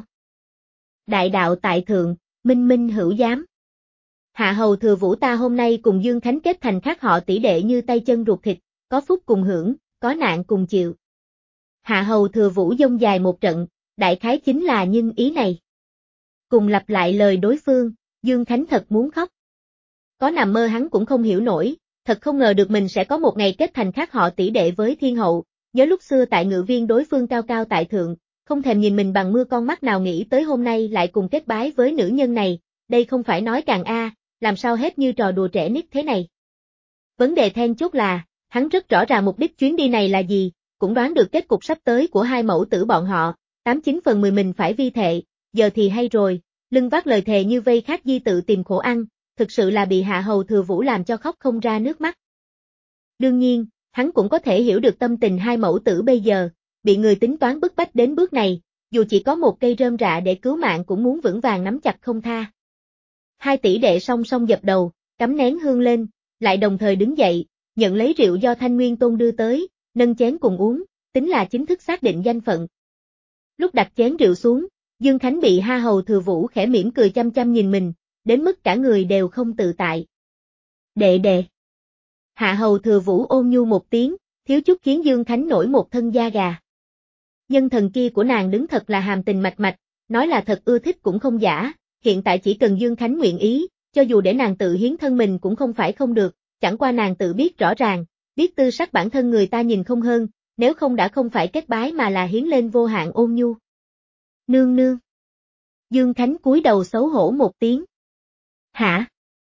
Đại đạo tại thượng, minh minh hữu giám. Hạ hầu Thừa Vũ ta hôm nay cùng Dương Khánh kết thành khác họ tỷ đệ như tay chân ruột thịt, có phúc cùng hưởng, có nạn cùng chịu. Hạ hầu Thừa Vũ dông dài một trận, đại khái chính là nhưng ý này. Cùng lặp lại lời đối phương, Dương Khánh thật muốn khóc. Có nằm mơ hắn cũng không hiểu nổi, thật không ngờ được mình sẽ có một ngày kết thành khác họ tỷ đệ với thiên hậu, nhớ lúc xưa tại Ngự Viên đối phương cao cao tại thượng, không thèm nhìn mình bằng mưa con mắt nào nghĩ tới hôm nay lại cùng kết bái với nữ nhân này, đây không phải nói càng a, làm sao hết như trò đùa trẻ nít thế này. Vấn đề then chốt là, hắn rất rõ ràng mục đích chuyến đi này là gì, cũng đoán được kết cục sắp tới của hai mẫu tử bọn họ, tám chín phần mười mình phải vi thệ, giờ thì hay rồi, lưng vác lời thề như vây khác di tự tìm khổ ăn, thực sự là bị Hạ hầu Thừa Vũ làm cho khóc không ra nước mắt. Đương nhiên, hắn cũng có thể hiểu được tâm tình hai mẫu tử bây giờ, bị người tính toán bức bách đến bước này, dù chỉ có một cây rơm rạ để cứu mạng cũng muốn vững vàng nắm chặt không tha. Hai tỷ đệ song song dập đầu, cắm nén hương lên, lại đồng thời đứng dậy, nhận lấy rượu do Thanh Nguyên Tôn đưa tới, nâng chén cùng uống, tính là chính thức xác định danh phận. Lúc đặt chén rượu xuống, Dương Khánh bị Ha Hầu Thừa Vũ khẽ mỉm cười chăm chăm nhìn mình, đến mức cả người đều không tự tại. Đệ đệ. Hạ Hầu Thừa Vũ ôn nhu một tiếng, thiếu chút khiến Dương Khánh nổi một thân da gà. Nhân thần kia của nàng đứng thật là hàm tình mạch mạch, nói là thật ưa thích cũng không giả, hiện tại chỉ cần Dương Khánh nguyện ý, cho dù để nàng tự hiến thân mình cũng không phải không được, chẳng qua nàng tự biết rõ ràng, biết tư sắc bản thân người ta nhìn không hơn, nếu không đã không phải kết bái mà là hiến lên vô hạn ôn nhu. Nương nương. Dương Khánh cúi đầu xấu hổ một tiếng. Hả?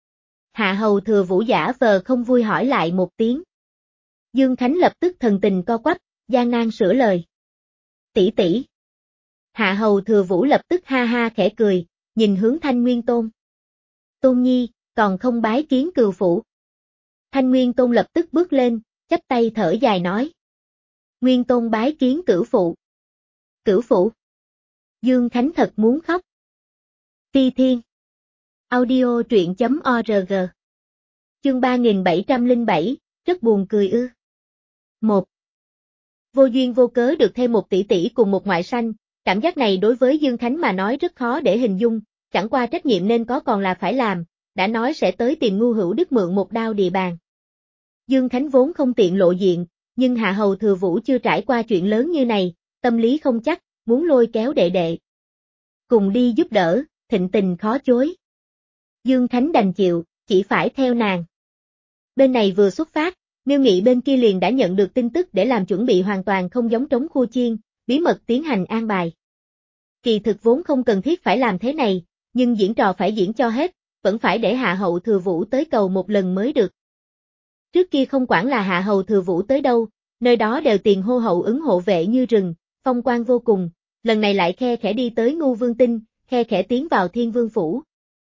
Hạ Hầu Thừa Vũ giả vờ không vui hỏi lại một tiếng. Dương Khánh lập tức thần tình co quắp, gian nan sửa lời. Tỷ tỷ. Hạ Hầu Thừa Vũ lập tức ha ha khẽ cười, nhìn hướng Thanh Nguyên Tôn. Tôn nhi, còn không bái kiến cừu phụ. Thanh Nguyên Tôn lập tức bước lên, chắp tay thở dài nói. Nguyên Tôn bái kiến cửu phụ. Cửu phụ. Dương Khánh thật muốn khóc. Phi Thiên. Audio truyện chấm org. Chương ba nghìn bảy trăm lẻ bảy, rất buồn cười ư. một. Vô duyên vô cớ được thêm một tỷ tỷ cùng một ngoại sanh, cảm giác này đối với Dương Khánh mà nói rất khó để hình dung, chẳng qua trách nhiệm nên có còn là phải làm, đã nói sẽ tới tìm Ngu Hữu Đức mượn một đao địa bàn. Dương Khánh vốn không tiện lộ diện, nhưng Hạ Hầu Thừa Vũ chưa trải qua chuyện lớn như này, tâm lý không chắc, muốn lôi kéo đệ đệ. Cùng đi giúp đỡ, thịnh tình khó chối. Dương Khánh đành chịu, chỉ phải theo nàng. Bên này vừa xuất phát, Miêu Nghị bên kia liền đã nhận được tin tức để làm chuẩn bị hoàn toàn không giống trống khu chiên, bí mật tiến hành an bài. Kỳ thực vốn không cần thiết phải làm thế này, nhưng diễn trò phải diễn cho hết, vẫn phải để Hạ Hầu Thừa Vũ tới cầu một lần mới được. Trước kia không quản là Hạ Hầu Thừa Vũ tới đâu, nơi đó đều tiền hô hậu ứng hộ vệ như rừng, phong quang vô cùng, lần này lại khe khẽ đi tới Ngu Vương Tinh, khe khẽ tiến vào Thiên Vương Phủ.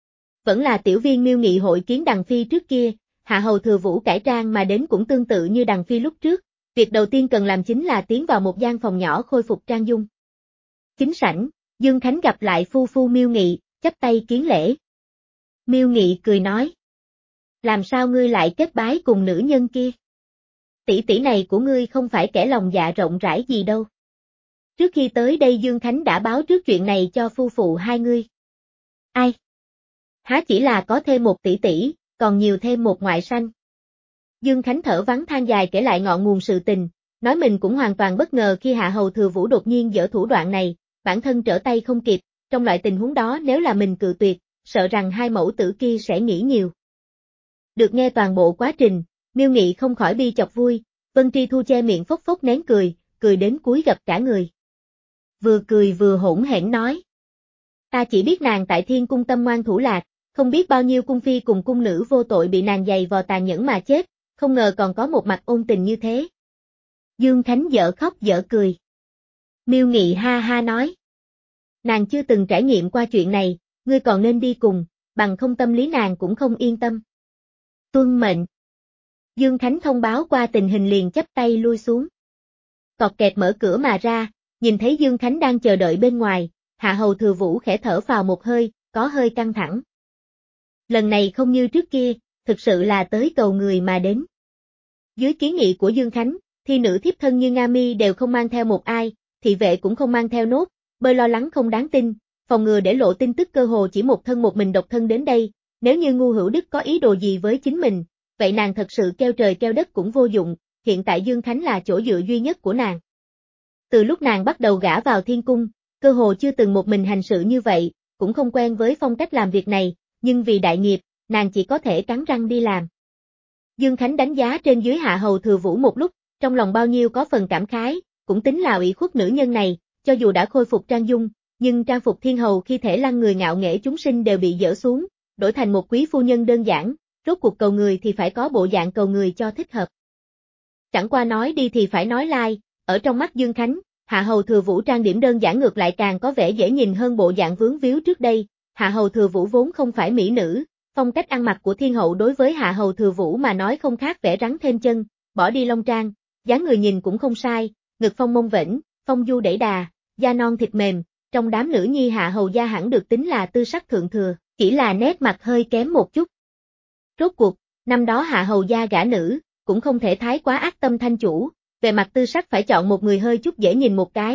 Vẫn là tiểu viên Miêu Nghị hội kiến Đằng Phi trước kia, Hạ Hầu Thừa Vũ cải trang mà đến cũng tương tự như Đằng Phi lúc trước, việc đầu tiên cần làm chính là tiến vào một gian phòng nhỏ khôi phục trang dung. Chính sảnh, Dương Khánh gặp lại phu phu Miêu Nghị, chắp tay kiến lễ. Miêu Nghị cười nói. Làm sao ngươi lại kết bái cùng nữ nhân kia? Tỷ tỷ này của ngươi không phải kẻ lòng dạ rộng rãi gì đâu. Trước khi tới đây Dương Khánh đã báo trước chuyện này cho phu phụ hai ngươi. Ai? Há chỉ là có thêm một tỷ tỷ, còn nhiều thêm một ngoại sanh. Dương Khánh thở vắng than dài kể lại ngọn nguồn sự tình, nói mình cũng hoàn toàn bất ngờ khi Hạ Hầu Thừa Vũ đột nhiên dở thủ đoạn này, bản thân trở tay không kịp, trong loại tình huống đó nếu là mình cự tuyệt, sợ rằng hai mẫu tử kia sẽ nghĩ nhiều. Được nghe toàn bộ quá trình, Miêu Nghị không khỏi bi chọc vui, Vân Tri Thu che miệng phốc phốc nén cười, cười đến cúi gập cả người. Vừa cười vừa hỗn hển nói. Ta chỉ biết nàng tại Thiên Cung tâm ngoan thủ lạc, không biết bao nhiêu cung phi cùng cung nữ vô tội bị nàng giày vò tàn nhẫn mà chết, không ngờ còn có một mặt ôn tình như thế. Dương Khánh dở khóc dở cười. Miêu Nghị ha ha nói. Nàng chưa từng trải nghiệm qua chuyện này, ngươi còn nên đi cùng, bằng không tâm lý nàng cũng không yên tâm. Tuân mệnh. Dương Khánh thông báo qua tình hình liền chắp tay lui xuống. Cọt kẹt mở cửa mà ra, nhìn thấy Dương Khánh đang chờ đợi bên ngoài, Hạ Hầu Thừa Vũ khẽ thở vào một hơi, có hơi căng thẳng. Lần này không như trước kia, thực sự là tới cầu người mà đến. Dưới kiến nghị của Dương Khánh, thi nữ thiếp thân như Nga Mi đều không mang theo một ai, thị vệ cũng không mang theo nốt, bơi lo lắng không đáng tin, phòng ngừa để lộ tin tức cơ hồ chỉ một thân một mình độc thân đến đây, nếu như Ngu Hữu Đức có ý đồ gì với chính mình, vậy nàng thật sự kêu trời kêu đất cũng vô dụng, hiện tại Dương Khánh là chỗ dựa duy nhất của nàng. Từ lúc nàng bắt đầu gả vào Thiên Cung, cơ hồ chưa từng một mình hành sự như vậy, cũng không quen với phong cách làm việc này, nhưng vì đại nghiệp, nàng chỉ có thể cắn răng đi làm. Dương Khánh đánh giá trên dưới Hạ Hầu Thừa Vũ một lúc, trong lòng bao nhiêu có phần cảm khái, cũng tính là ủy khuất nữ nhân này, cho dù đã khôi phục trang dung, nhưng trang phục thiên hầu khi thể lăng người ngạo nghễ chúng sinh đều bị dỡ xuống, đổi thành một quý phu nhân đơn giản, rốt cuộc cầu người thì phải có bộ dạng cầu người cho thích hợp. Chẳng qua nói đi thì phải nói lai, ở trong mắt Dương Khánh, Hạ Hầu Thừa Vũ trang điểm đơn giản ngược lại càng có vẻ dễ nhìn hơn bộ dạng vướng víu trước đây. Hạ Hầu Thừa Vũ vốn không phải mỹ nữ, phong cách ăn mặc của thiên hậu đối với Hạ Hầu Thừa Vũ mà nói không khác vẽ rắn thêm chân, bỏ đi lông trang, dáng người nhìn cũng không sai, ngực phong mông vĩnh, phong du đẩy đà, da non thịt mềm, trong đám nữ nhi Hạ Hầu gia hẳn được tính là tư sắc thượng thừa, chỉ là nét mặt hơi kém một chút. Rốt cuộc, năm đó Hạ Hầu gia gả nữ, cũng không thể thái quá ác tâm thanh chủ, về mặt tư sắc phải chọn một người hơi chút dễ nhìn một cái,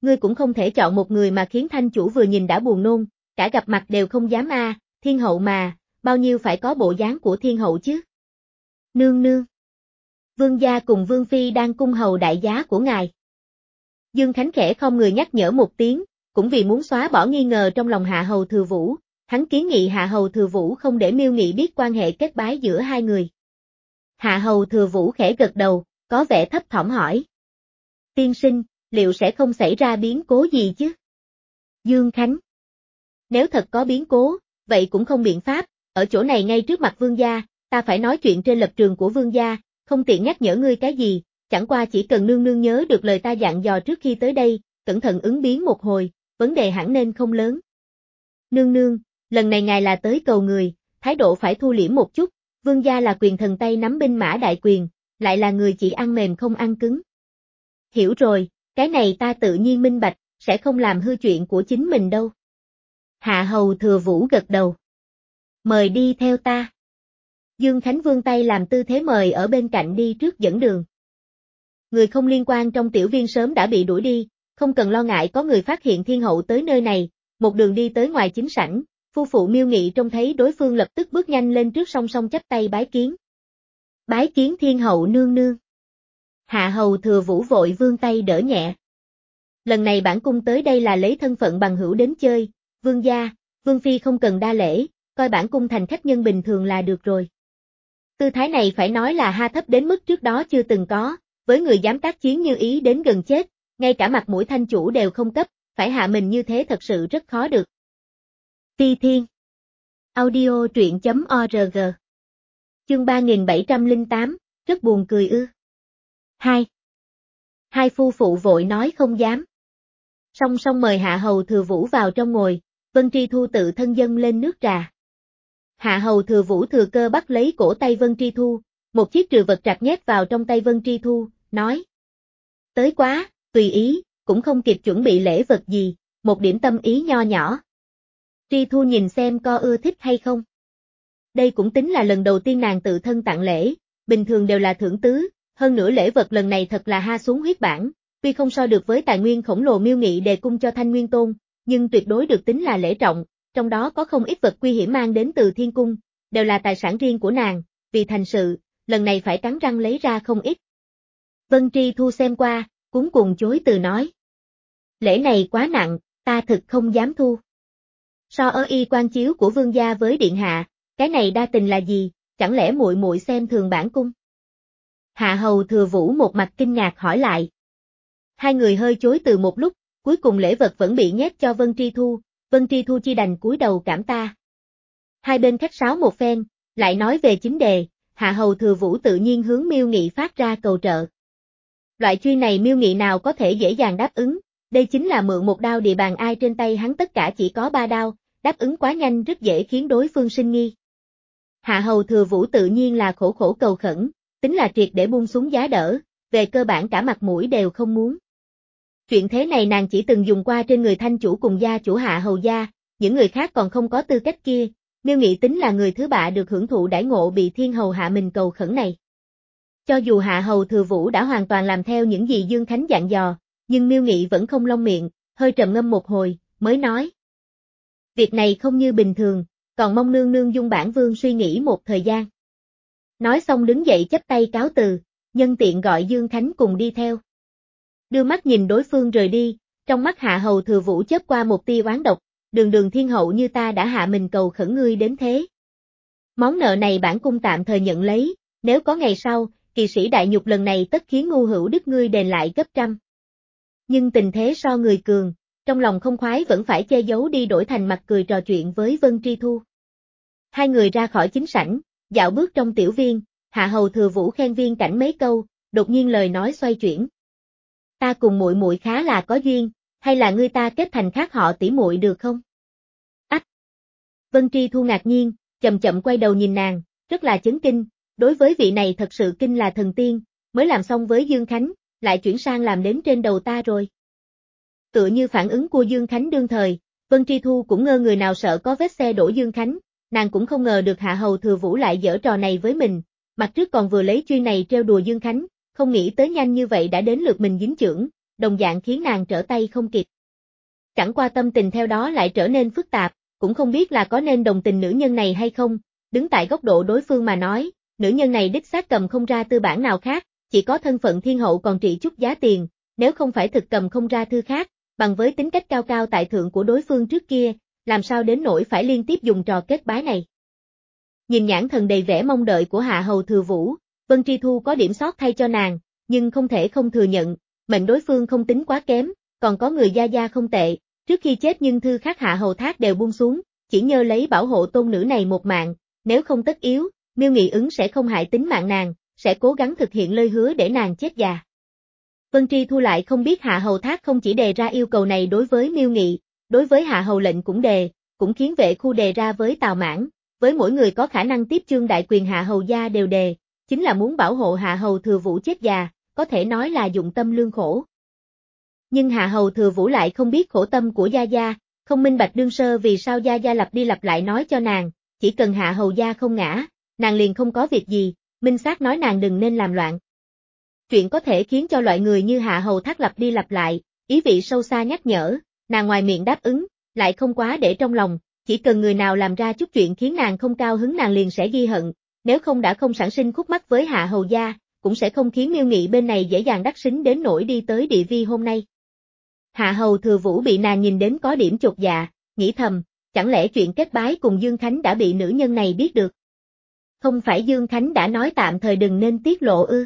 ngươi cũng không thể chọn một người mà khiến thanh chủ vừa nhìn đã buồn nôn, cả gặp mặt đều không dám a, à, thiên hậu mà, bao nhiêu phải có bộ dáng của thiên hậu chứ. Nương nương. Vương gia cùng Vương Phi đang cung hầu đại giá của ngài. Dương Khánh khẽ không người nhắc nhở một tiếng, cũng vì muốn xóa bỏ nghi ngờ trong lòng Hạ Hầu Thừa Vũ, hắn kiến nghị Hạ Hầu Thừa Vũ không để Miêu Nghị biết quan hệ kết bái giữa hai người. Hạ Hầu Thừa Vũ khẽ gật đầu, có vẻ thấp thỏm hỏi. Tiên sinh, liệu sẽ không xảy ra biến cố gì chứ? Dương Khánh. Nếu thật có biến cố, vậy cũng không biện pháp, ở chỗ này ngay trước mặt vương gia, ta phải nói chuyện trên lập trường của vương gia, không tiện nhắc nhở ngươi cái gì, chẳng qua chỉ cần nương nương nhớ được lời ta dặn dò trước khi tới đây, cẩn thận ứng biến một hồi, vấn đề hẳn nên không lớn. Nương nương, lần này ngài là tới cầu người, thái độ phải thu liễm một chút, vương gia là quyền thần tay nắm binh mã đại quyền, lại là người chỉ ăn mềm không ăn cứng. Hiểu rồi, cái này ta tự nhiên minh bạch, sẽ không làm hư chuyện của chính mình đâu. Hạ Hầu Thừa Vũ gật đầu. Mời đi theo ta. Dương Khánh vươn tay làm tư thế mời ở bên cạnh đi trước dẫn đường. Người không liên quan trong tiểu viên sớm đã bị đuổi đi, không cần lo ngại có người phát hiện thiên hậu tới nơi này, một đường đi tới ngoài chính sảnh, phu phụ Miêu Nghị trông thấy đối phương lập tức bước nhanh lên trước song song chắp tay bái kiến. Bái kiến thiên hậu nương nương. Hạ Hầu Thừa Vũ vội vươn tay đỡ nhẹ. Lần này bản cung tới đây là lấy thân phận bằng hữu đến chơi, vương gia, vương phi không cần đa lễ, coi bản cung thành khách nhân bình thường là được rồi. Tư thái này phải nói là ha thấp đến mức trước đó chưa từng có, với người dám tác chiến như ý đến gần chết, ngay cả mặt mũi thanh chủ đều không cấp, phải hạ mình như thế thật sự rất khó được. Ti Thiên. Audio truyện chấm org. Chương ba nghìn bảy trăm lẻ tám, rất buồn cười ư. Hai. Hai phu phụ vội nói không dám. Song song mời Hạ Hầu Thừa Vũ vào trong ngồi, Vân Tri Thu tự thân dâng lên nước trà. Hạ Hầu Thừa Vũ thừa cơ bắt lấy cổ tay Vân Tri Thu, một chiếc trừ vật trạc nhét vào trong tay Vân Tri Thu, nói. Tới quá, tùy ý, cũng không kịp chuẩn bị lễ vật gì, một điểm tâm ý nho nhỏ. Tri Thu nhìn xem có ưa thích hay không. Đây cũng tính là lần đầu tiên nàng tự thân tặng lễ, bình thường đều là thưởng tứ, hơn nữa lễ vật lần này thật là ha xuống huyết bản, tuy không so được với tài nguyên khổng lồ Miêu Nghị đề cung cho Thanh Nguyên Tôn, nhưng tuyệt đối được tính là lễ trọng, trong đó có không ít vật quý hiểm mang đến từ thiên cung, đều là tài sản riêng của nàng, vì thành sự, lần này phải cắn răng lấy ra không ít. Vân Tri Thu xem qua, cuống cuồng chối từ nói. Lễ này quá nặng, ta thực không dám thu. So ở y quan chiếu của vương gia với điện hạ, cái này đa tình là gì, chẳng lẽ muội muội xem thường bản cung? Hạ Hầu Thừa Vũ một mặt kinh ngạc hỏi lại. Hai người hơi chối từ một lúc, cuối cùng lễ vật vẫn bị nhét cho Vân Tri Thu, Vân Tri Thu chi đành cúi đầu cảm ta. Hai bên khách sáo một phen, lại nói về chính đề, Hạ Hầu Thừa Vũ tự nhiên hướng Miêu Nghị phát ra cầu trợ. Loại chuyên này Miêu Nghị nào có thể dễ dàng đáp ứng, đây chính là mượn một đao địa bàn ai trên tay hắn tất cả chỉ có ba đao, đáp ứng quá nhanh rất dễ khiến đối phương sinh nghi. Hạ Hầu Thừa Vũ tự nhiên là khổ khổ cầu khẩn, tính là triệt để buông xuống giá đỡ, về cơ bản cả mặt mũi đều không muốn. Chuyện thế này nàng chỉ từng dùng qua trên người thanh chủ cùng gia chủ Hạ Hầu gia, những người khác còn không có tư cách kia, Miêu Nghị tính là người thứ bạ được hưởng thụ đãi ngộ bị thiên hầu hạ mình cầu khẩn này. Cho dù Hạ Hầu Thừa Vũ đã hoàn toàn làm theo những gì Dương Khánh dặn dò, nhưng Miêu Nghị vẫn không lông miệng, hơi trầm ngâm một hồi, mới nói. Việc này không như bình thường, còn mong nương nương dung bản vương suy nghĩ một thời gian. Nói xong đứng dậy chắp tay cáo từ, nhân tiện gọi Dương Khánh cùng đi theo. Đưa mắt nhìn đối phương rời đi, trong mắt Hạ Hầu Thừa Vũ chớp qua một tia oán độc, đường đường thiên hậu như ta đã hạ mình cầu khẩn ngươi đến thế. Món nợ này bản cung tạm thời nhận lấy, nếu có ngày sau, kỳ sĩ đại nhục lần này tất khiến ngu hữu đức ngươi đền lại gấp trăm. Nhưng tình thế so người cường, trong lòng không khoái vẫn phải che giấu đi đổi thành mặt cười trò chuyện với Vân Tri Thu. Hai người ra khỏi chính sảnh, dạo bước trong tiểu viên, Hạ Hầu Thừa Vũ khen viên cảnh mấy câu, đột nhiên lời nói xoay chuyển. Ta cùng muội muội khá là có duyên, hay là ngươi ta kết thành khác họ tỷ muội được không? Ách! Vân Tri Thu ngạc nhiên, chậm chậm quay đầu nhìn nàng, rất là chấn kinh, đối với vị này thật sự kinh là thần tiên, mới làm xong với Dương Khánh, lại chuyển sang làm đến trên đầu ta rồi. Tựa như phản ứng của Dương Khánh đương thời, Vân Tri Thu cũng ngơ người nào sợ có vết xe đổ Dương Khánh, nàng cũng không ngờ được Hạ Hầu Thừa Vũ lại giở trò này với mình, mặt trước còn vừa lấy chuyên này trêu đùa Dương Khánh, không nghĩ tới nhanh như vậy đã đến lượt mình dính chưởng, đồng dạng khiến nàng trở tay không kịp. Chẳng qua tâm tình theo đó lại trở nên phức tạp, cũng không biết là có nên đồng tình nữ nhân này hay không, đứng tại góc độ đối phương mà nói, nữ nhân này đích xác cầm không ra tư bản nào khác, chỉ có thân phận thiên hậu còn trị chút giá tiền, nếu không phải thực cầm không ra thư khác, bằng với tính cách cao cao tại thượng của đối phương trước kia, làm sao đến nỗi phải liên tiếp dùng trò kết bái này. Nhìn nhãn thần đầy vẻ mong đợi của Hạ Hầu Thừa Vũ, Vân Tri Thu có điểm sót thay cho nàng, nhưng không thể không thừa nhận, mệnh đối phương không tính quá kém, còn có người gia gia không tệ, trước khi chết nhưng thư khắc Hạ Hầu Thác đều buông xuống, chỉ nhờ lấy bảo hộ tôn nữ này một mạng, nếu không tất yếu, Miêu Nghị ứng sẽ không hại tính mạng nàng, sẽ cố gắng thực hiện lời hứa để nàng chết già. Vân Tri Thu lại không biết Hạ Hầu Thác không chỉ đề ra yêu cầu này đối với Miêu Nghị, đối với Hạ Hầu lệnh cũng đề, cũng khiến vệ khu đề ra với Tào Mãn, với mỗi người có khả năng tiếp chương đại quyền Hạ Hầu gia đều đề, chính là muốn bảo hộ Hạ Hầu Thừa Vũ chết già, có thể nói là dụng tâm lương khổ. Nhưng Hạ Hầu Thừa Vũ lại không biết khổ tâm của Gia Gia, không minh bạch đương sơ vì sao Gia Gia lặp đi lặp lại nói cho nàng, chỉ cần Hạ Hầu gia không ngã, nàng liền không có việc gì, minh xác nói nàng đừng nên làm loạn. Chuyện có thể khiến cho loại người như Hạ Hầu Thác lặp đi lặp lại, ý vị sâu xa nhắc nhở, nàng ngoài miệng đáp ứng, lại không quá để trong lòng, chỉ cần người nào làm ra chút chuyện khiến nàng không cao hứng nàng liền sẽ ghi hận, nếu không đã không sản sinh khúc mắc với Hạ Hầu gia, cũng sẽ không khiến Miêu Nghị bên này dễ dàng đắc xính đến nỗi đi tới địa vi hôm nay. Hạ Hầu Thừa Vũ bị nàng nhìn đến có điểm chột dạ, nghĩ thầm, chẳng lẽ chuyện kết bái cùng Dương Khánh đã bị nữ nhân này biết được? Không phải Dương Khánh đã nói tạm thời đừng nên tiết lộ ư?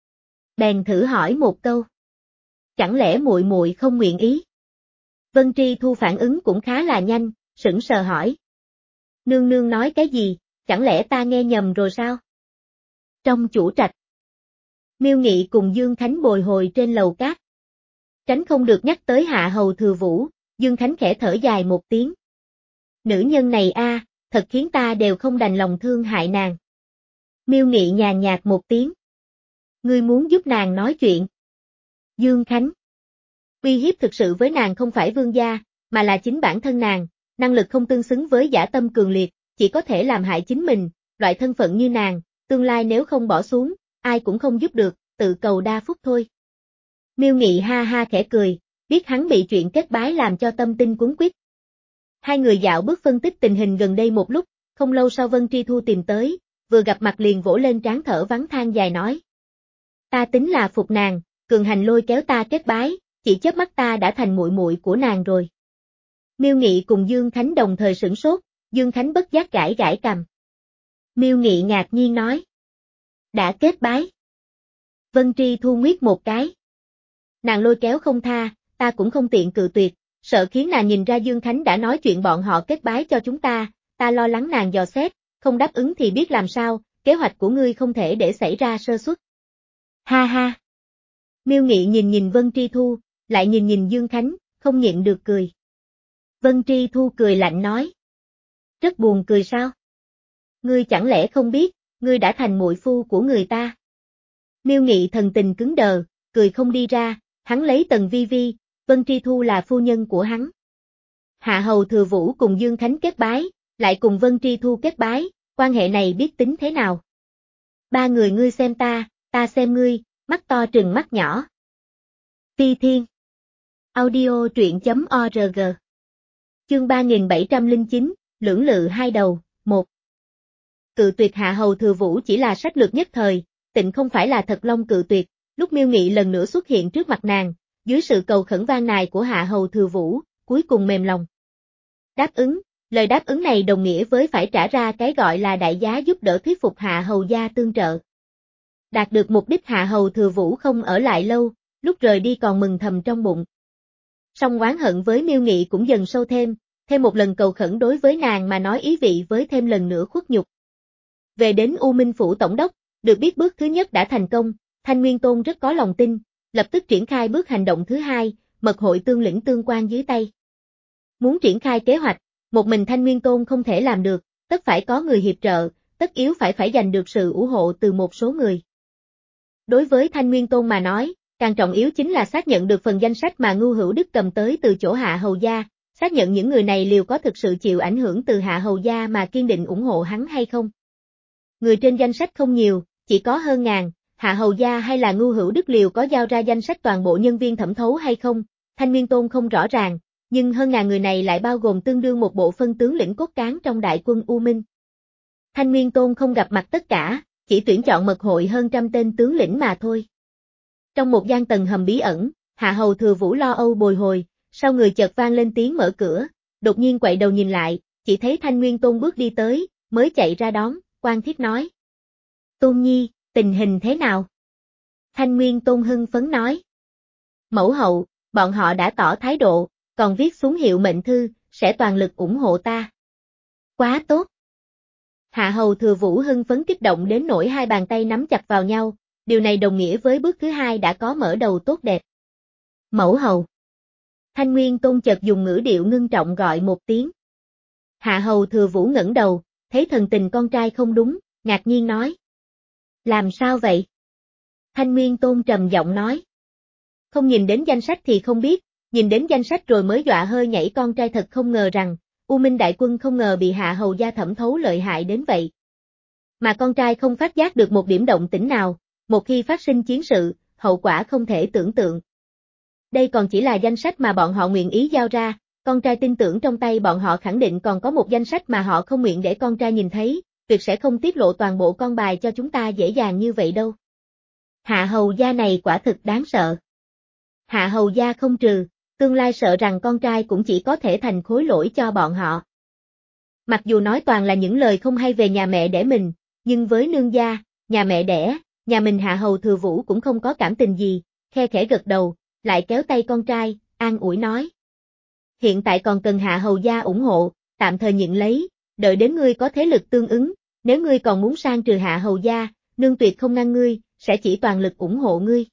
Bèn thử hỏi một câu. Chẳng lẽ muội muội không nguyện ý? Vân Tri Thu phản ứng cũng khá là nhanh, sững sờ hỏi. Nương nương nói cái gì, chẳng lẽ ta nghe nhầm rồi sao? Trong chủ trạch, Miêu Nghị cùng Dương Khánh bồi hồi trên lầu cát. Tránh không được nhắc tới Hạ Hầu Thừa Vũ, Dương Khánh khẽ thở dài một tiếng. Nữ nhân này a, thật khiến ta đều không đành lòng thương hại nàng. Miêu Nghị nhàn nhạt một tiếng. Ngươi muốn giúp nàng nói chuyện. Dương Khánh. Uy hiếp thực sự với nàng không phải vương gia, mà là chính bản thân nàng, năng lực không tương xứng với dã tâm cường liệt, chỉ có thể làm hại chính mình, loại thân phận như nàng, tương lai nếu không bỏ xuống, ai cũng không giúp được, tự cầu đa phúc thôi. Miêu Nghị ha ha khẽ cười, biết hắn bị chuyện kết bái làm cho tâm tinh cuốn quýt. Hai người dạo bước phân tích tình hình gần đây một lúc, không lâu sau Vân Tri Thu tìm tới, vừa gặp mặt liền vỗ lên trán thở vắng than dài nói. Ta tính là phục nàng, cường hành lôi kéo ta kết bái, chỉ chớp mắt ta đã thành muội muội của nàng rồi. Miêu Nghị cùng Dương Khánh đồng thời sửng sốt, Dương Khánh bất giác gãi gãi cằm. Miêu Nghị ngạc nhiên nói. Đã kết bái. Vân Tri Thu nguyết một cái. Nàng lôi kéo không tha, ta cũng không tiện cự tuyệt, sợ khiến nàng nhìn ra Dương Khánh đã nói chuyện bọn họ kết bái cho chúng ta, ta lo lắng nàng dò xét, không đáp ứng thì biết làm sao, kế hoạch của ngươi không thể để xảy ra sơ suất. Ha ha. Miêu Nghị nhìn nhìn Vân Tri Thu, lại nhìn nhìn Dương Khánh, không nhịn được cười. Vân Tri Thu cười lạnh nói. Rất buồn cười sao? Ngươi chẳng lẽ không biết, ngươi đã thành muội phu của người ta. Miêu Nghị thần tình cứng đờ, cười không đi ra, hắn lấy Tần Vi Vi, Vân Tri Thu là phu nhân của hắn. Hạ Hầu Thừa Vũ cùng Dương Khánh kết bái, lại cùng Vân Tri Thu kết bái, quan hệ này biết tính thế nào? Ba người ngươi xem ta, ta xem ngươi, mắt to trừng mắt nhỏ. Phi Thiên. Audio truyện chấm org. Chương ba nghìn bảy trăm lẻ chín, lưỡng lự hai đầu, một. Cự tuyệt Hạ Hầu Thừa Vũ chỉ là sách lược nhất thời, tịnh không phải là thật lòng cự tuyệt, lúc Miêu Nghị lần nữa xuất hiện trước mặt nàng, dưới sự cầu khẩn van nài của Hạ Hầu Thừa Vũ, cuối cùng mềm lòng. Đáp ứng, lời đáp ứng này đồng nghĩa với phải trả ra cái gọi là đại giá giúp đỡ thuyết phục Hạ Hầu gia tương trợ. Đạt được mục đích Hạ Hầu Thừa Vũ không ở lại lâu, lúc rời đi còn mừng thầm trong bụng. Song oán hận với Miêu Nghị cũng dần sâu thêm, thêm một lần cầu khẩn đối với nàng mà nói ý vị với thêm lần nữa khuất nhục. Về đến U Minh Phủ Tổng đốc, được biết bước thứ nhất đã thành công, Thanh Nguyên Tôn rất có lòng tin, lập tức triển khai bước hành động thứ hai, mật hội tương lĩnh tương quan dưới tay. Muốn triển khai kế hoạch, một mình Thanh Nguyên Tôn không thể làm được, tất phải có người hiệp trợ, tất yếu phải phải giành được sự ủng hộ từ một số người. Đối với Thanh Nguyên Tôn mà nói, càng trọng yếu chính là xác nhận được phần danh sách mà Ngưu Hữu Đức cầm tới từ chỗ Hạ Hầu gia, xác nhận những người này liều có thực sự chịu ảnh hưởng từ Hạ Hầu gia mà kiên định ủng hộ hắn hay không. Người trên danh sách không nhiều, chỉ có hơn ngàn, Hạ Hầu Gia hay là Ngưu Hữu Đức Liều có giao ra danh sách toàn bộ nhân viên thẩm thấu hay không, Thanh Nguyên Tôn không rõ ràng, nhưng hơn ngàn người này lại bao gồm tương đương một bộ phân tướng lĩnh cốt cán trong đại quân U Minh. Thanh Nguyên Tôn không gặp mặt tất cả, chỉ tuyển chọn mật hội hơn trăm tên tướng lĩnh mà thôi. Trong một gian tầng hầm bí ẩn, Hạ Hầu Thừa Vũ lo âu bồi hồi, sau người chợt vang lên tiếng mở cửa, đột nhiên quay đầu nhìn lại, chỉ thấy Thanh Nguyên Tôn bước đi tới, mới chạy ra đón, Quan Thiết nói. Tôn Nhi, tình hình thế nào? Thanh Nguyên Tôn hưng phấn nói. Mẫu hậu, bọn họ đã tỏ thái độ, còn viết xuống hiệu mệnh thư, sẽ toàn lực ủng hộ ta. Quá tốt. Hạ Hầu Thừa Vũ hưng phấn kích động đến nỗi hai bàn tay nắm chặt vào nhau, điều này đồng nghĩa với bước thứ hai đã có mở đầu tốt đẹp. Mẫu hầu. Thanh Nguyên Tôn chợt dùng ngữ điệu ngưng trọng gọi một tiếng. Hạ Hầu Thừa Vũ ngẩng đầu, thấy thần tình con trai không đúng, ngạc nhiên nói. Làm sao vậy? Thanh Nguyên Tôn trầm giọng nói. Không nhìn đến danh sách thì không biết, nhìn đến danh sách rồi mới dọa hơi nhảy, con trai thật không ngờ rằng, U Minh đại quân không ngờ bị Hạ Hầu gia thẩm thấu lợi hại đến vậy. Mà con trai không phát giác được một điểm động tĩnh nào, một khi phát sinh chiến sự, hậu quả không thể tưởng tượng. Đây còn chỉ là danh sách mà bọn họ nguyện ý giao ra, con trai tin tưởng trong tay bọn họ khẳng định còn có một danh sách mà họ không nguyện để con trai nhìn thấy, tuyệt sẽ không tiết lộ toàn bộ con bài cho chúng ta dễ dàng như vậy đâu. Hạ Hầu gia này quả thực đáng sợ. Hạ Hầu gia không trừ, tương lai sợ rằng con trai cũng chỉ có thể thành khối lỗi cho bọn họ. Mặc dù nói toàn là những lời không hay về nhà mẹ đẻ mình, nhưng với nương gia, nhà mẹ đẻ, nhà mình Hạ Hầu Thừa Vũ cũng không có cảm tình gì, khe khẽ gật đầu, lại kéo tay con trai, an ủi nói. Hiện tại còn cần Hạ Hầu gia ủng hộ, tạm thời nhận lấy, đợi đến ngươi có thế lực tương ứng, nếu ngươi còn muốn sang trừ Hạ Hầu gia, nương tuyệt không ngăn ngươi, sẽ chỉ toàn lực ủng hộ ngươi.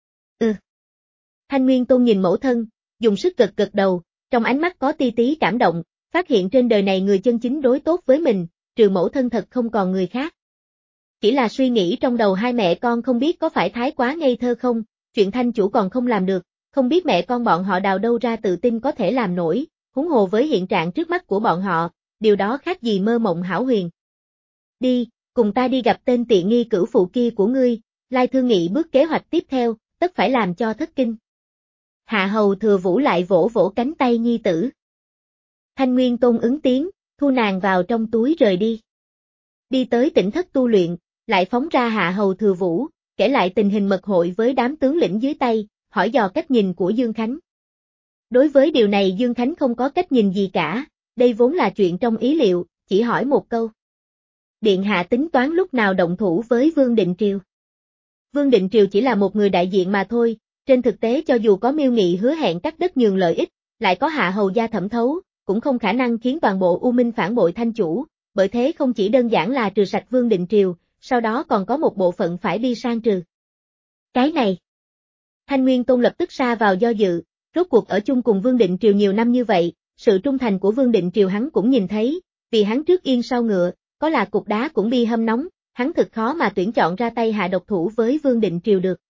Ừ. Thanh Nguyên Tôn nhìn mẫu thân, dùng sức gật gật đầu, trong ánh mắt có ti tí cảm động, phát hiện trên đời này người chân chính đối tốt với mình, trừ mẫu thân thật không còn người khác. Chỉ là suy nghĩ trong đầu hai mẹ con không biết có phải thái quá ngây thơ không, chuyện Thanh chủ còn không làm được, không biết mẹ con bọn họ đào đâu ra tự tin có thể làm nổi, huống hồ với hiện trạng trước mắt của bọn họ, điều đó khác gì mơ mộng hão huyền. Đi, cùng ta đi gặp tên tiện nghi cửu phụ kia của ngươi, lai thương nghị bước kế hoạch tiếp theo, tất phải làm cho thất kinh. Hạ Hầu Thừa Vũ lại vỗ vỗ cánh tay nhi tử. Thanh Nguyên Tôn ứng tiếng, thu nàng vào trong túi rời đi. Đi tới tỉnh thất tu luyện, lại phóng ra Hạ Hầu Thừa Vũ, kể lại tình hình mật hội với đám tướng lĩnh dưới tay, hỏi dò cách nhìn của Dương Khánh. Đối với điều này Dương Khánh không có cách nhìn gì cả, đây vốn là chuyện trong ý liệu, chỉ hỏi một câu. Điện hạ tính toán lúc nào động thủ với Vương Định Triều. Vương Định Triều chỉ là một người đại diện mà thôi, trên thực tế cho dù có Miêu Nghị hứa hẹn cắt đất nhường lợi ích, lại có Hạ Hầu gia thẩm thấu, cũng không khả năng khiến toàn bộ U Minh phản bội Thanh chủ, bởi thế không chỉ đơn giản là trừ sạch Vương Định Triều, sau đó còn có một bộ phận phải đi sang trừ. Cái này. Thanh Nguyên Tôn lập tức sa vào do dự, rốt cuộc ở chung cùng Vương Định Triều nhiều năm như vậy, sự trung thành của Vương Định Triều hắn cũng nhìn thấy, vì hắn trước yên sau ngựa, có là cục đá cũng bi hâm nóng, hắn thực khó mà tuyển chọn ra tay hạ độc thủ với Vương Định Triều được.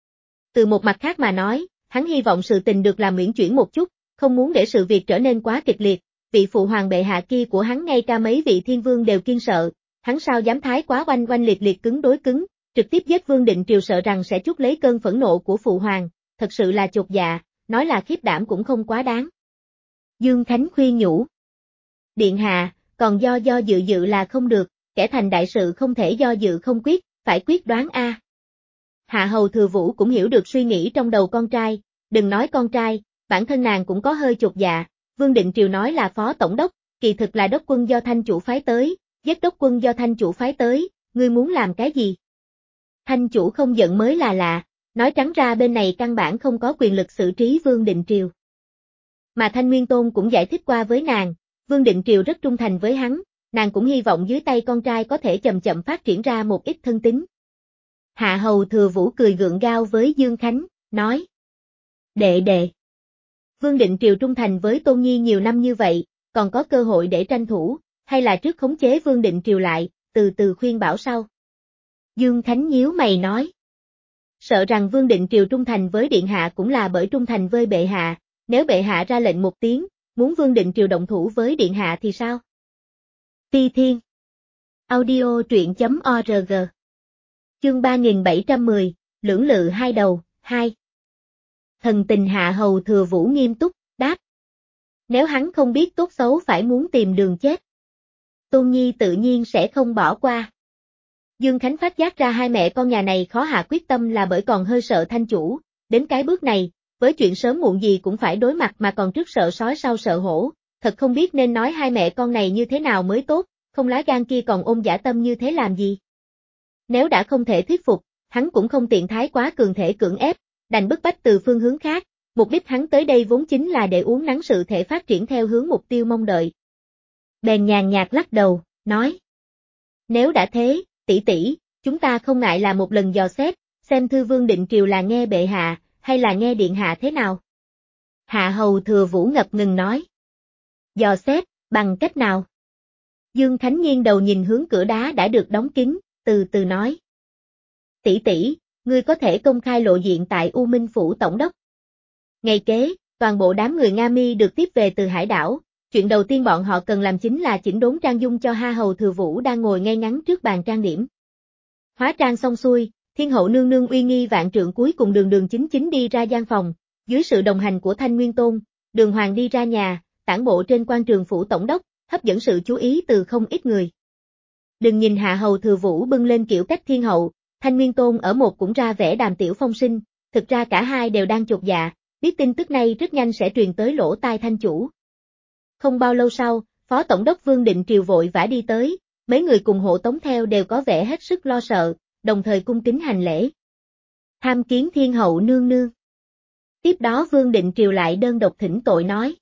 Từ một mặt khác mà nói, hắn hy vọng sự tình được làm uyển chuyển một chút, không muốn để sự việc trở nên quá kịch liệt, vị phụ hoàng bệ hạ kia của hắn ngay cả mấy vị thiên vương đều kiêng sợ, hắn sao dám thái quá oanh oanh liệt liệt cứng đối cứng, trực tiếp giết Vương Định Triều sợ rằng sẽ chuốc lấy cơn phẫn nộ của phụ hoàng, thật sự là chột dạ, nói là khiếp đảm cũng không quá đáng. Dương Khánh khuyên nhủ. Điện hạ, còn do do dự dự là không được, kẻ thành đại sự không thể do dự không quyết, phải quyết đoán a. Hạ Hầu Thừa Vũ cũng hiểu được suy nghĩ trong đầu con trai, đừng nói con trai, bản thân nàng cũng có hơi chột dạ, Vương Định Triều nói là phó tổng đốc, kỳ thực là đốc quân do Thanh chủ phái tới, giết đốc quân do Thanh chủ phái tới, ngươi muốn làm cái gì? Thanh chủ không giận mới là lạ, nói trắng ra bên này căn bản không có quyền lực xử trí Vương Định Triều. Mà Thanh Nguyên Tôn cũng giải thích qua với nàng, Vương Định Triều rất trung thành với hắn, nàng cũng hy vọng dưới tay con trai có thể chậm chậm phát triển ra một ít thân tín. Hạ Hầu Thừa Vũ cười gượng gạo với Dương Khánh, nói. Đệ đệ. Vương Định Triều trung thành với Tôn Nhi nhiều năm như vậy, còn có cơ hội để tranh thủ, hay là trước khống chế Vương Định Triều lại, từ từ khuyên bảo sau. Dương Khánh nhíu mày nói. Sợ rằng Vương Định Triều trung thành với Điện Hạ cũng là bởi trung thành với bệ hạ, nếu bệ hạ ra lệnh một tiếng, muốn Vương Định Triều động thủ với Điện Hạ thì sao? Phi Thiên. Audio truyện chấm org Chương ba nghìn bảy trăm mười, lưỡng lự hai đầu, hai. Thần tình Hạ Hầu Thừa Vũ nghiêm túc, đáp. Nếu hắn không biết tốt xấu phải muốn tìm đường chết, Tôn Nhi tự nhiên sẽ không bỏ qua. Dương Khánh phát giác ra hai mẹ con nhà này khó hạ quyết tâm là bởi còn hơi sợ Thanh chủ, đến cái bước này, với chuyện sớm muộn gì cũng phải đối mặt mà còn trước sợ sói sau sợ hổ, thật không biết nên nói hai mẹ con này như thế nào mới tốt, không lá gan kia còn ôm dã tâm như thế làm gì. Nếu đã không thể thuyết phục, hắn cũng không tiện thái quá cường thể cưỡng ép, đành bức bách từ phương hướng khác, mục đích hắn tới đây vốn chính là để uốn nắn sự thể phát triển theo hướng mục tiêu mong đợi. Bèn nhàn nhạt lắc đầu, nói. Nếu đã thế, tỷ tỷ, chúng ta không ngại là một lần dò xét, xem thư vương định triều là nghe bệ hạ, hay là nghe điện hạ thế nào. Hạ Hầu Thừa Vũ ngập ngừng nói. Dò xét, bằng cách nào? Dương Khánh nghiêng đầu nhìn hướng cửa đá đã được đóng kín, từ từ nói. Tỷ tỷ, ngươi có thể công khai lộ diện tại U Minh Phủ Tổng đốc. Ngày kế, toàn bộ đám người Nga Mi được tiếp về từ hải đảo, chuyện đầu tiên bọn họ cần làm chính là chỉnh đốn trang dung cho Hạ Hầu Thừa Vũ đang ngồi ngay ngắn trước bàn trang điểm. Hóa trang xong xuôi, Thiên hậu nương nương uy nghi vạn trượng cuối cùng đường đường chính chính đi ra gian phòng, dưới sự đồng hành của Thanh Nguyên Tôn, Đường Hoàng đi ra nhà, tản bộ trên quan trường phủ tổng đốc, hấp dẫn sự chú ý từ không ít người. Đừng nhìn Hạ Hầu Thừa Vũ bưng lên kiểu cách thiên hậu, Thanh Nguyên Tôn ở một cũng ra vẻ đàm tiểu phong sinh, thực ra cả hai đều đang chột dạ, biết tin tức này rất nhanh sẽ truyền tới lỗ tai Thanh chủ. Không bao lâu sau, Phó Tổng đốc Vương Định Triều vội vã đi tới, mấy người cùng hộ tống theo đều có vẻ hết sức lo sợ, đồng thời cung kính hành lễ. Tham kiến thiên hậu nương nương. Tiếp đó Vương Định Triều lại đơn độc thỉnh tội nói.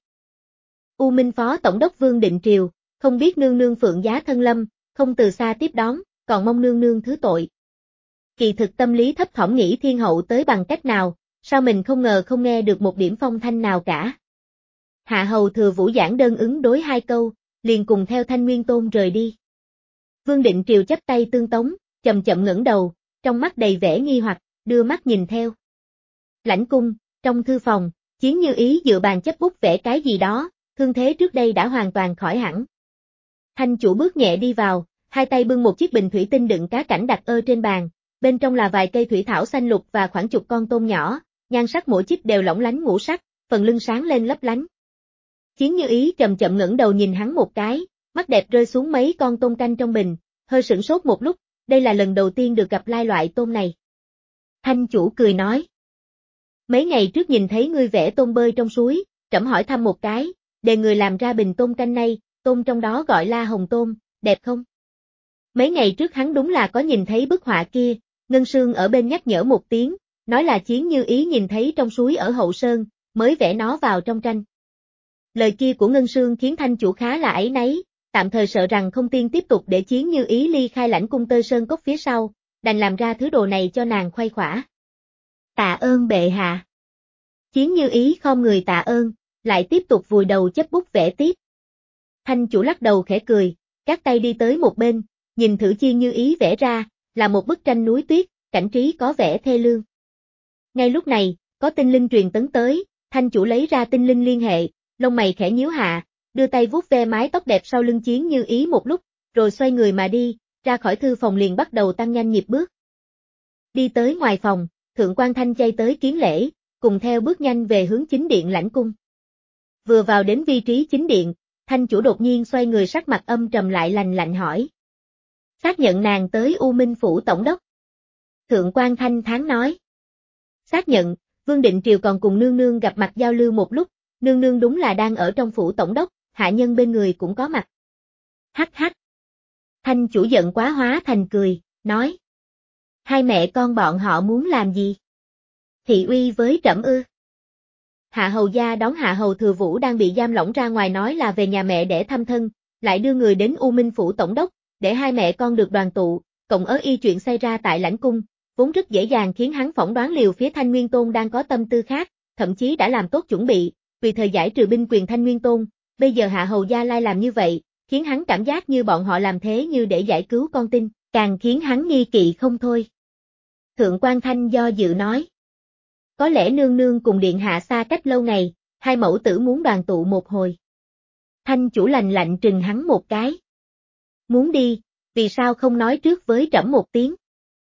U Minh Phó Tổng đốc Vương Định Triều, không biết nương nương phượng giá thân lâm, không từ xa tiếp đón, còn mong nương nương thứ tội. Kỳ thực tâm lý thấp thỏm nghĩ thiên hậu tới bằng cách nào, sao mình không ngờ không nghe được một điểm phong thanh nào cả. Hạ Hầu Thừa Vũ giảng đơn ứng đối hai câu, liền cùng theo Thanh Nguyên Tôn rời đi. Vương Định Triều chắp tay tương tống, chậm chậm ngẩng đầu, trong mắt đầy vẻ nghi hoặc, đưa mắt nhìn theo. Lãnh cung, trong thư phòng, Chiến Như Ý dựa bàn chấp bút vẽ cái gì đó, thương thế trước đây đã hoàn toàn khỏi hẳn. Thanh chủ bước nhẹ đi vào, hai tay bưng một chiếc bình thủy tinh đựng cá cảnh đặt ở trên bàn, bên trong là vài cây thủy thảo xanh lục và khoảng chục con tôm nhỏ, nhan sắc mỗi chiếc đều lỏng lánh ngũ sắc, phần lưng sáng lên lấp lánh. Chiến Như Ý chậm chậm ngẩng đầu nhìn hắn một cái, mắt đẹp rơi xuống mấy con tôm canh trong bình, hơi sửng sốt một lúc, đây là lần đầu tiên được gặp lai loại tôm này. Thanh chủ cười nói. Mấy ngày trước nhìn thấy ngươi vẽ tôm bơi trong suối, trẫm hỏi thăm một cái, đề người làm ra bình tôm canh này, tôm trong đó gọi là hồng tôm, đẹp không? Mấy ngày trước hắn đúng là có nhìn thấy bức họa kia, Ngân Sương ở bên nhắc nhở một tiếng, nói là Chiến Như Ý nhìn thấy trong suối ở Hậu Sơn, mới vẽ nó vào trong tranh. Lời kia của Ngân Sương khiến Thanh chủ khá là áy náy, tạm thời sợ rằng không tiên tiếp tục để Chiến Như Ý ly khai lãnh cung Tơ Sơn Cốc phía sau, đành làm ra thứ đồ này cho nàng khoai khỏa. Tạ ơn bệ hạ. Chiến Như Ý khom người tạ ơn, lại tiếp tục vùi đầu chấp bút vẽ tiếp. Thanh chủ lắc đầu khẽ cười, các tay đi tới một bên, nhìn thử Chiến Như Ý vẽ ra, là một bức tranh núi tuyết, cảnh trí có vẻ thê lương. Ngay lúc này, có tinh linh truyền tấn tới, Thanh chủ lấy ra tinh linh liên hệ, lông mày khẽ nhíu hạ, đưa tay vuốt ve mái tóc đẹp sau lưng Chiến Như Ý một lúc, rồi xoay người mà đi, ra khỏi thư phòng liền bắt đầu tăng nhanh nhịp bước. Đi tới ngoài phòng, Thượng quan Thanh chay tới kiến lễ, cùng theo bước nhanh về hướng chính điện lãnh cung. Vừa vào đến vị trí chính điện, Thanh chủ đột nhiên xoay người sắc mặt âm trầm lại lành lạnh hỏi. Xác nhận nàng tới U Minh Phủ Tổng đốc. Thượng quan Thanh thán nói. Xác nhận, Vương Định Triều còn cùng nương nương gặp mặt giao lưu một lúc, nương nương đúng là đang ở trong phủ tổng đốc, hạ nhân bên người cũng có mặt. Hắc hắc. Thanh chủ giận quá hóa thành cười, nói. Hai mẹ con bọn họ muốn làm gì? Thị uy với trẫm ư? Hạ hầu gia đón Hạ Hầu Thừa Vũ đang bị giam lỏng ra ngoài nói là về nhà mẹ để thăm thân, lại đưa người đến U Minh Phủ Tổng đốc, để hai mẹ con được đoàn tụ, cộng ớ y chuyện xảy ra tại lãnh cung, vốn rất dễ dàng khiến hắn phỏng đoán liều phía Thanh Nguyên Tôn đang có tâm tư khác, thậm chí đã làm tốt chuẩn bị, vì thời giải trừ binh quyền Thanh Nguyên Tôn, bây giờ Hạ hầu gia lai làm như vậy, khiến hắn cảm giác như bọn họ làm thế như để giải cứu con tin, càng khiến hắn nghi kỵ không thôi. Thượng quan Thanh do dự nói. Có lẽ nương nương cùng điện hạ xa cách lâu ngày, hai mẫu tử muốn đoàn tụ một hồi. Thanh chủ lạnh lạnh trừng hắn một cái. Muốn đi, vì sao không nói trước với trẫm một tiếng?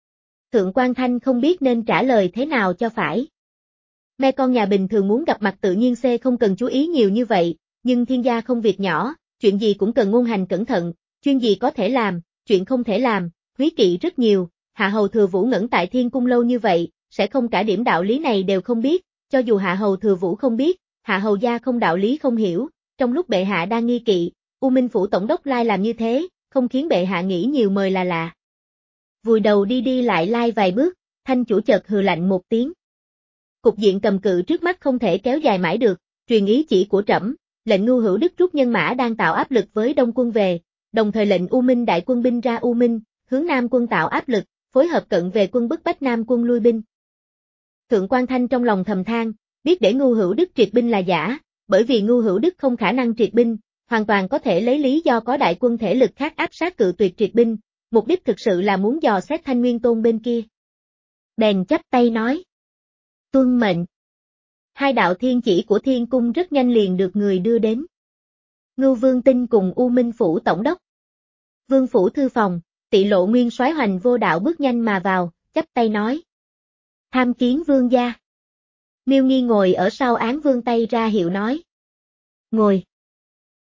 Thượng quan Thanh không biết nên trả lời thế nào cho phải. Mẹ con nhà bình thường muốn gặp mặt tự nhiên C không cần chú ý nhiều như vậy, nhưng thiên gia không việc nhỏ, chuyện gì cũng cần ngôn hành cẩn thận, chuyện gì có thể làm, chuyện không thể làm, húy kỵ rất nhiều, Hạ Hầu Thừa Vũ ngẩn tại Thiên Cung lâu như vậy, sẽ không cả điểm đạo lý này đều không biết, cho dù Hạ Hầu Thừa Vũ không biết, Hạ Hầu gia không đạo lý không hiểu, trong lúc bệ hạ đang nghi kỵ, U Minh Phủ Tổng đốc Lai làm như thế, không khiến bệ hạ nghĩ nhiều mời là lạ. Vùi đầu đi đi lại lai vài bước, Thanh chủ chợt hừ lạnh một tiếng. Cục diện cầm cự trước mắt không thể kéo dài mãi được, truyền ý chỉ của trẫm, lệnh Ngưu Hữu Đức rút nhân mã đang tạo áp lực với Đông quân về, đồng thời lệnh U Minh đại quân binh ra U Minh, hướng Nam quân tạo áp lực, phối hợp cận về quân bức bách Nam quân lui binh. Thượng quan Thanh trong lòng thầm than, biết để Ngưu Hữu Đức triệt binh là giả, bởi vì Ngưu Hữu Đức không khả năng triệt binh, hoàn toàn có thể lấy lý do có đại quân thể lực khác áp sát cự tuyệt triệt binh, mục đích thực sự là muốn dò xét Thanh Nguyên Tôn bên kia. Bèn chắp tay nói. Tuân mệnh. Hai đạo thiên chỉ của Thiên Cung rất nhanh liền được người đưa đến. Ngưu Vương Tinh cùng U Minh Phủ Tổng đốc. Vương Phủ Thư Phòng, Tị Lộ Nguyên soái Hoành Vô Đạo bước nhanh mà vào, chắp tay nói. Tham kiến Vương gia. Miêu Nghi ngồi ở sau án vương tay ra hiệu nói. Ngồi.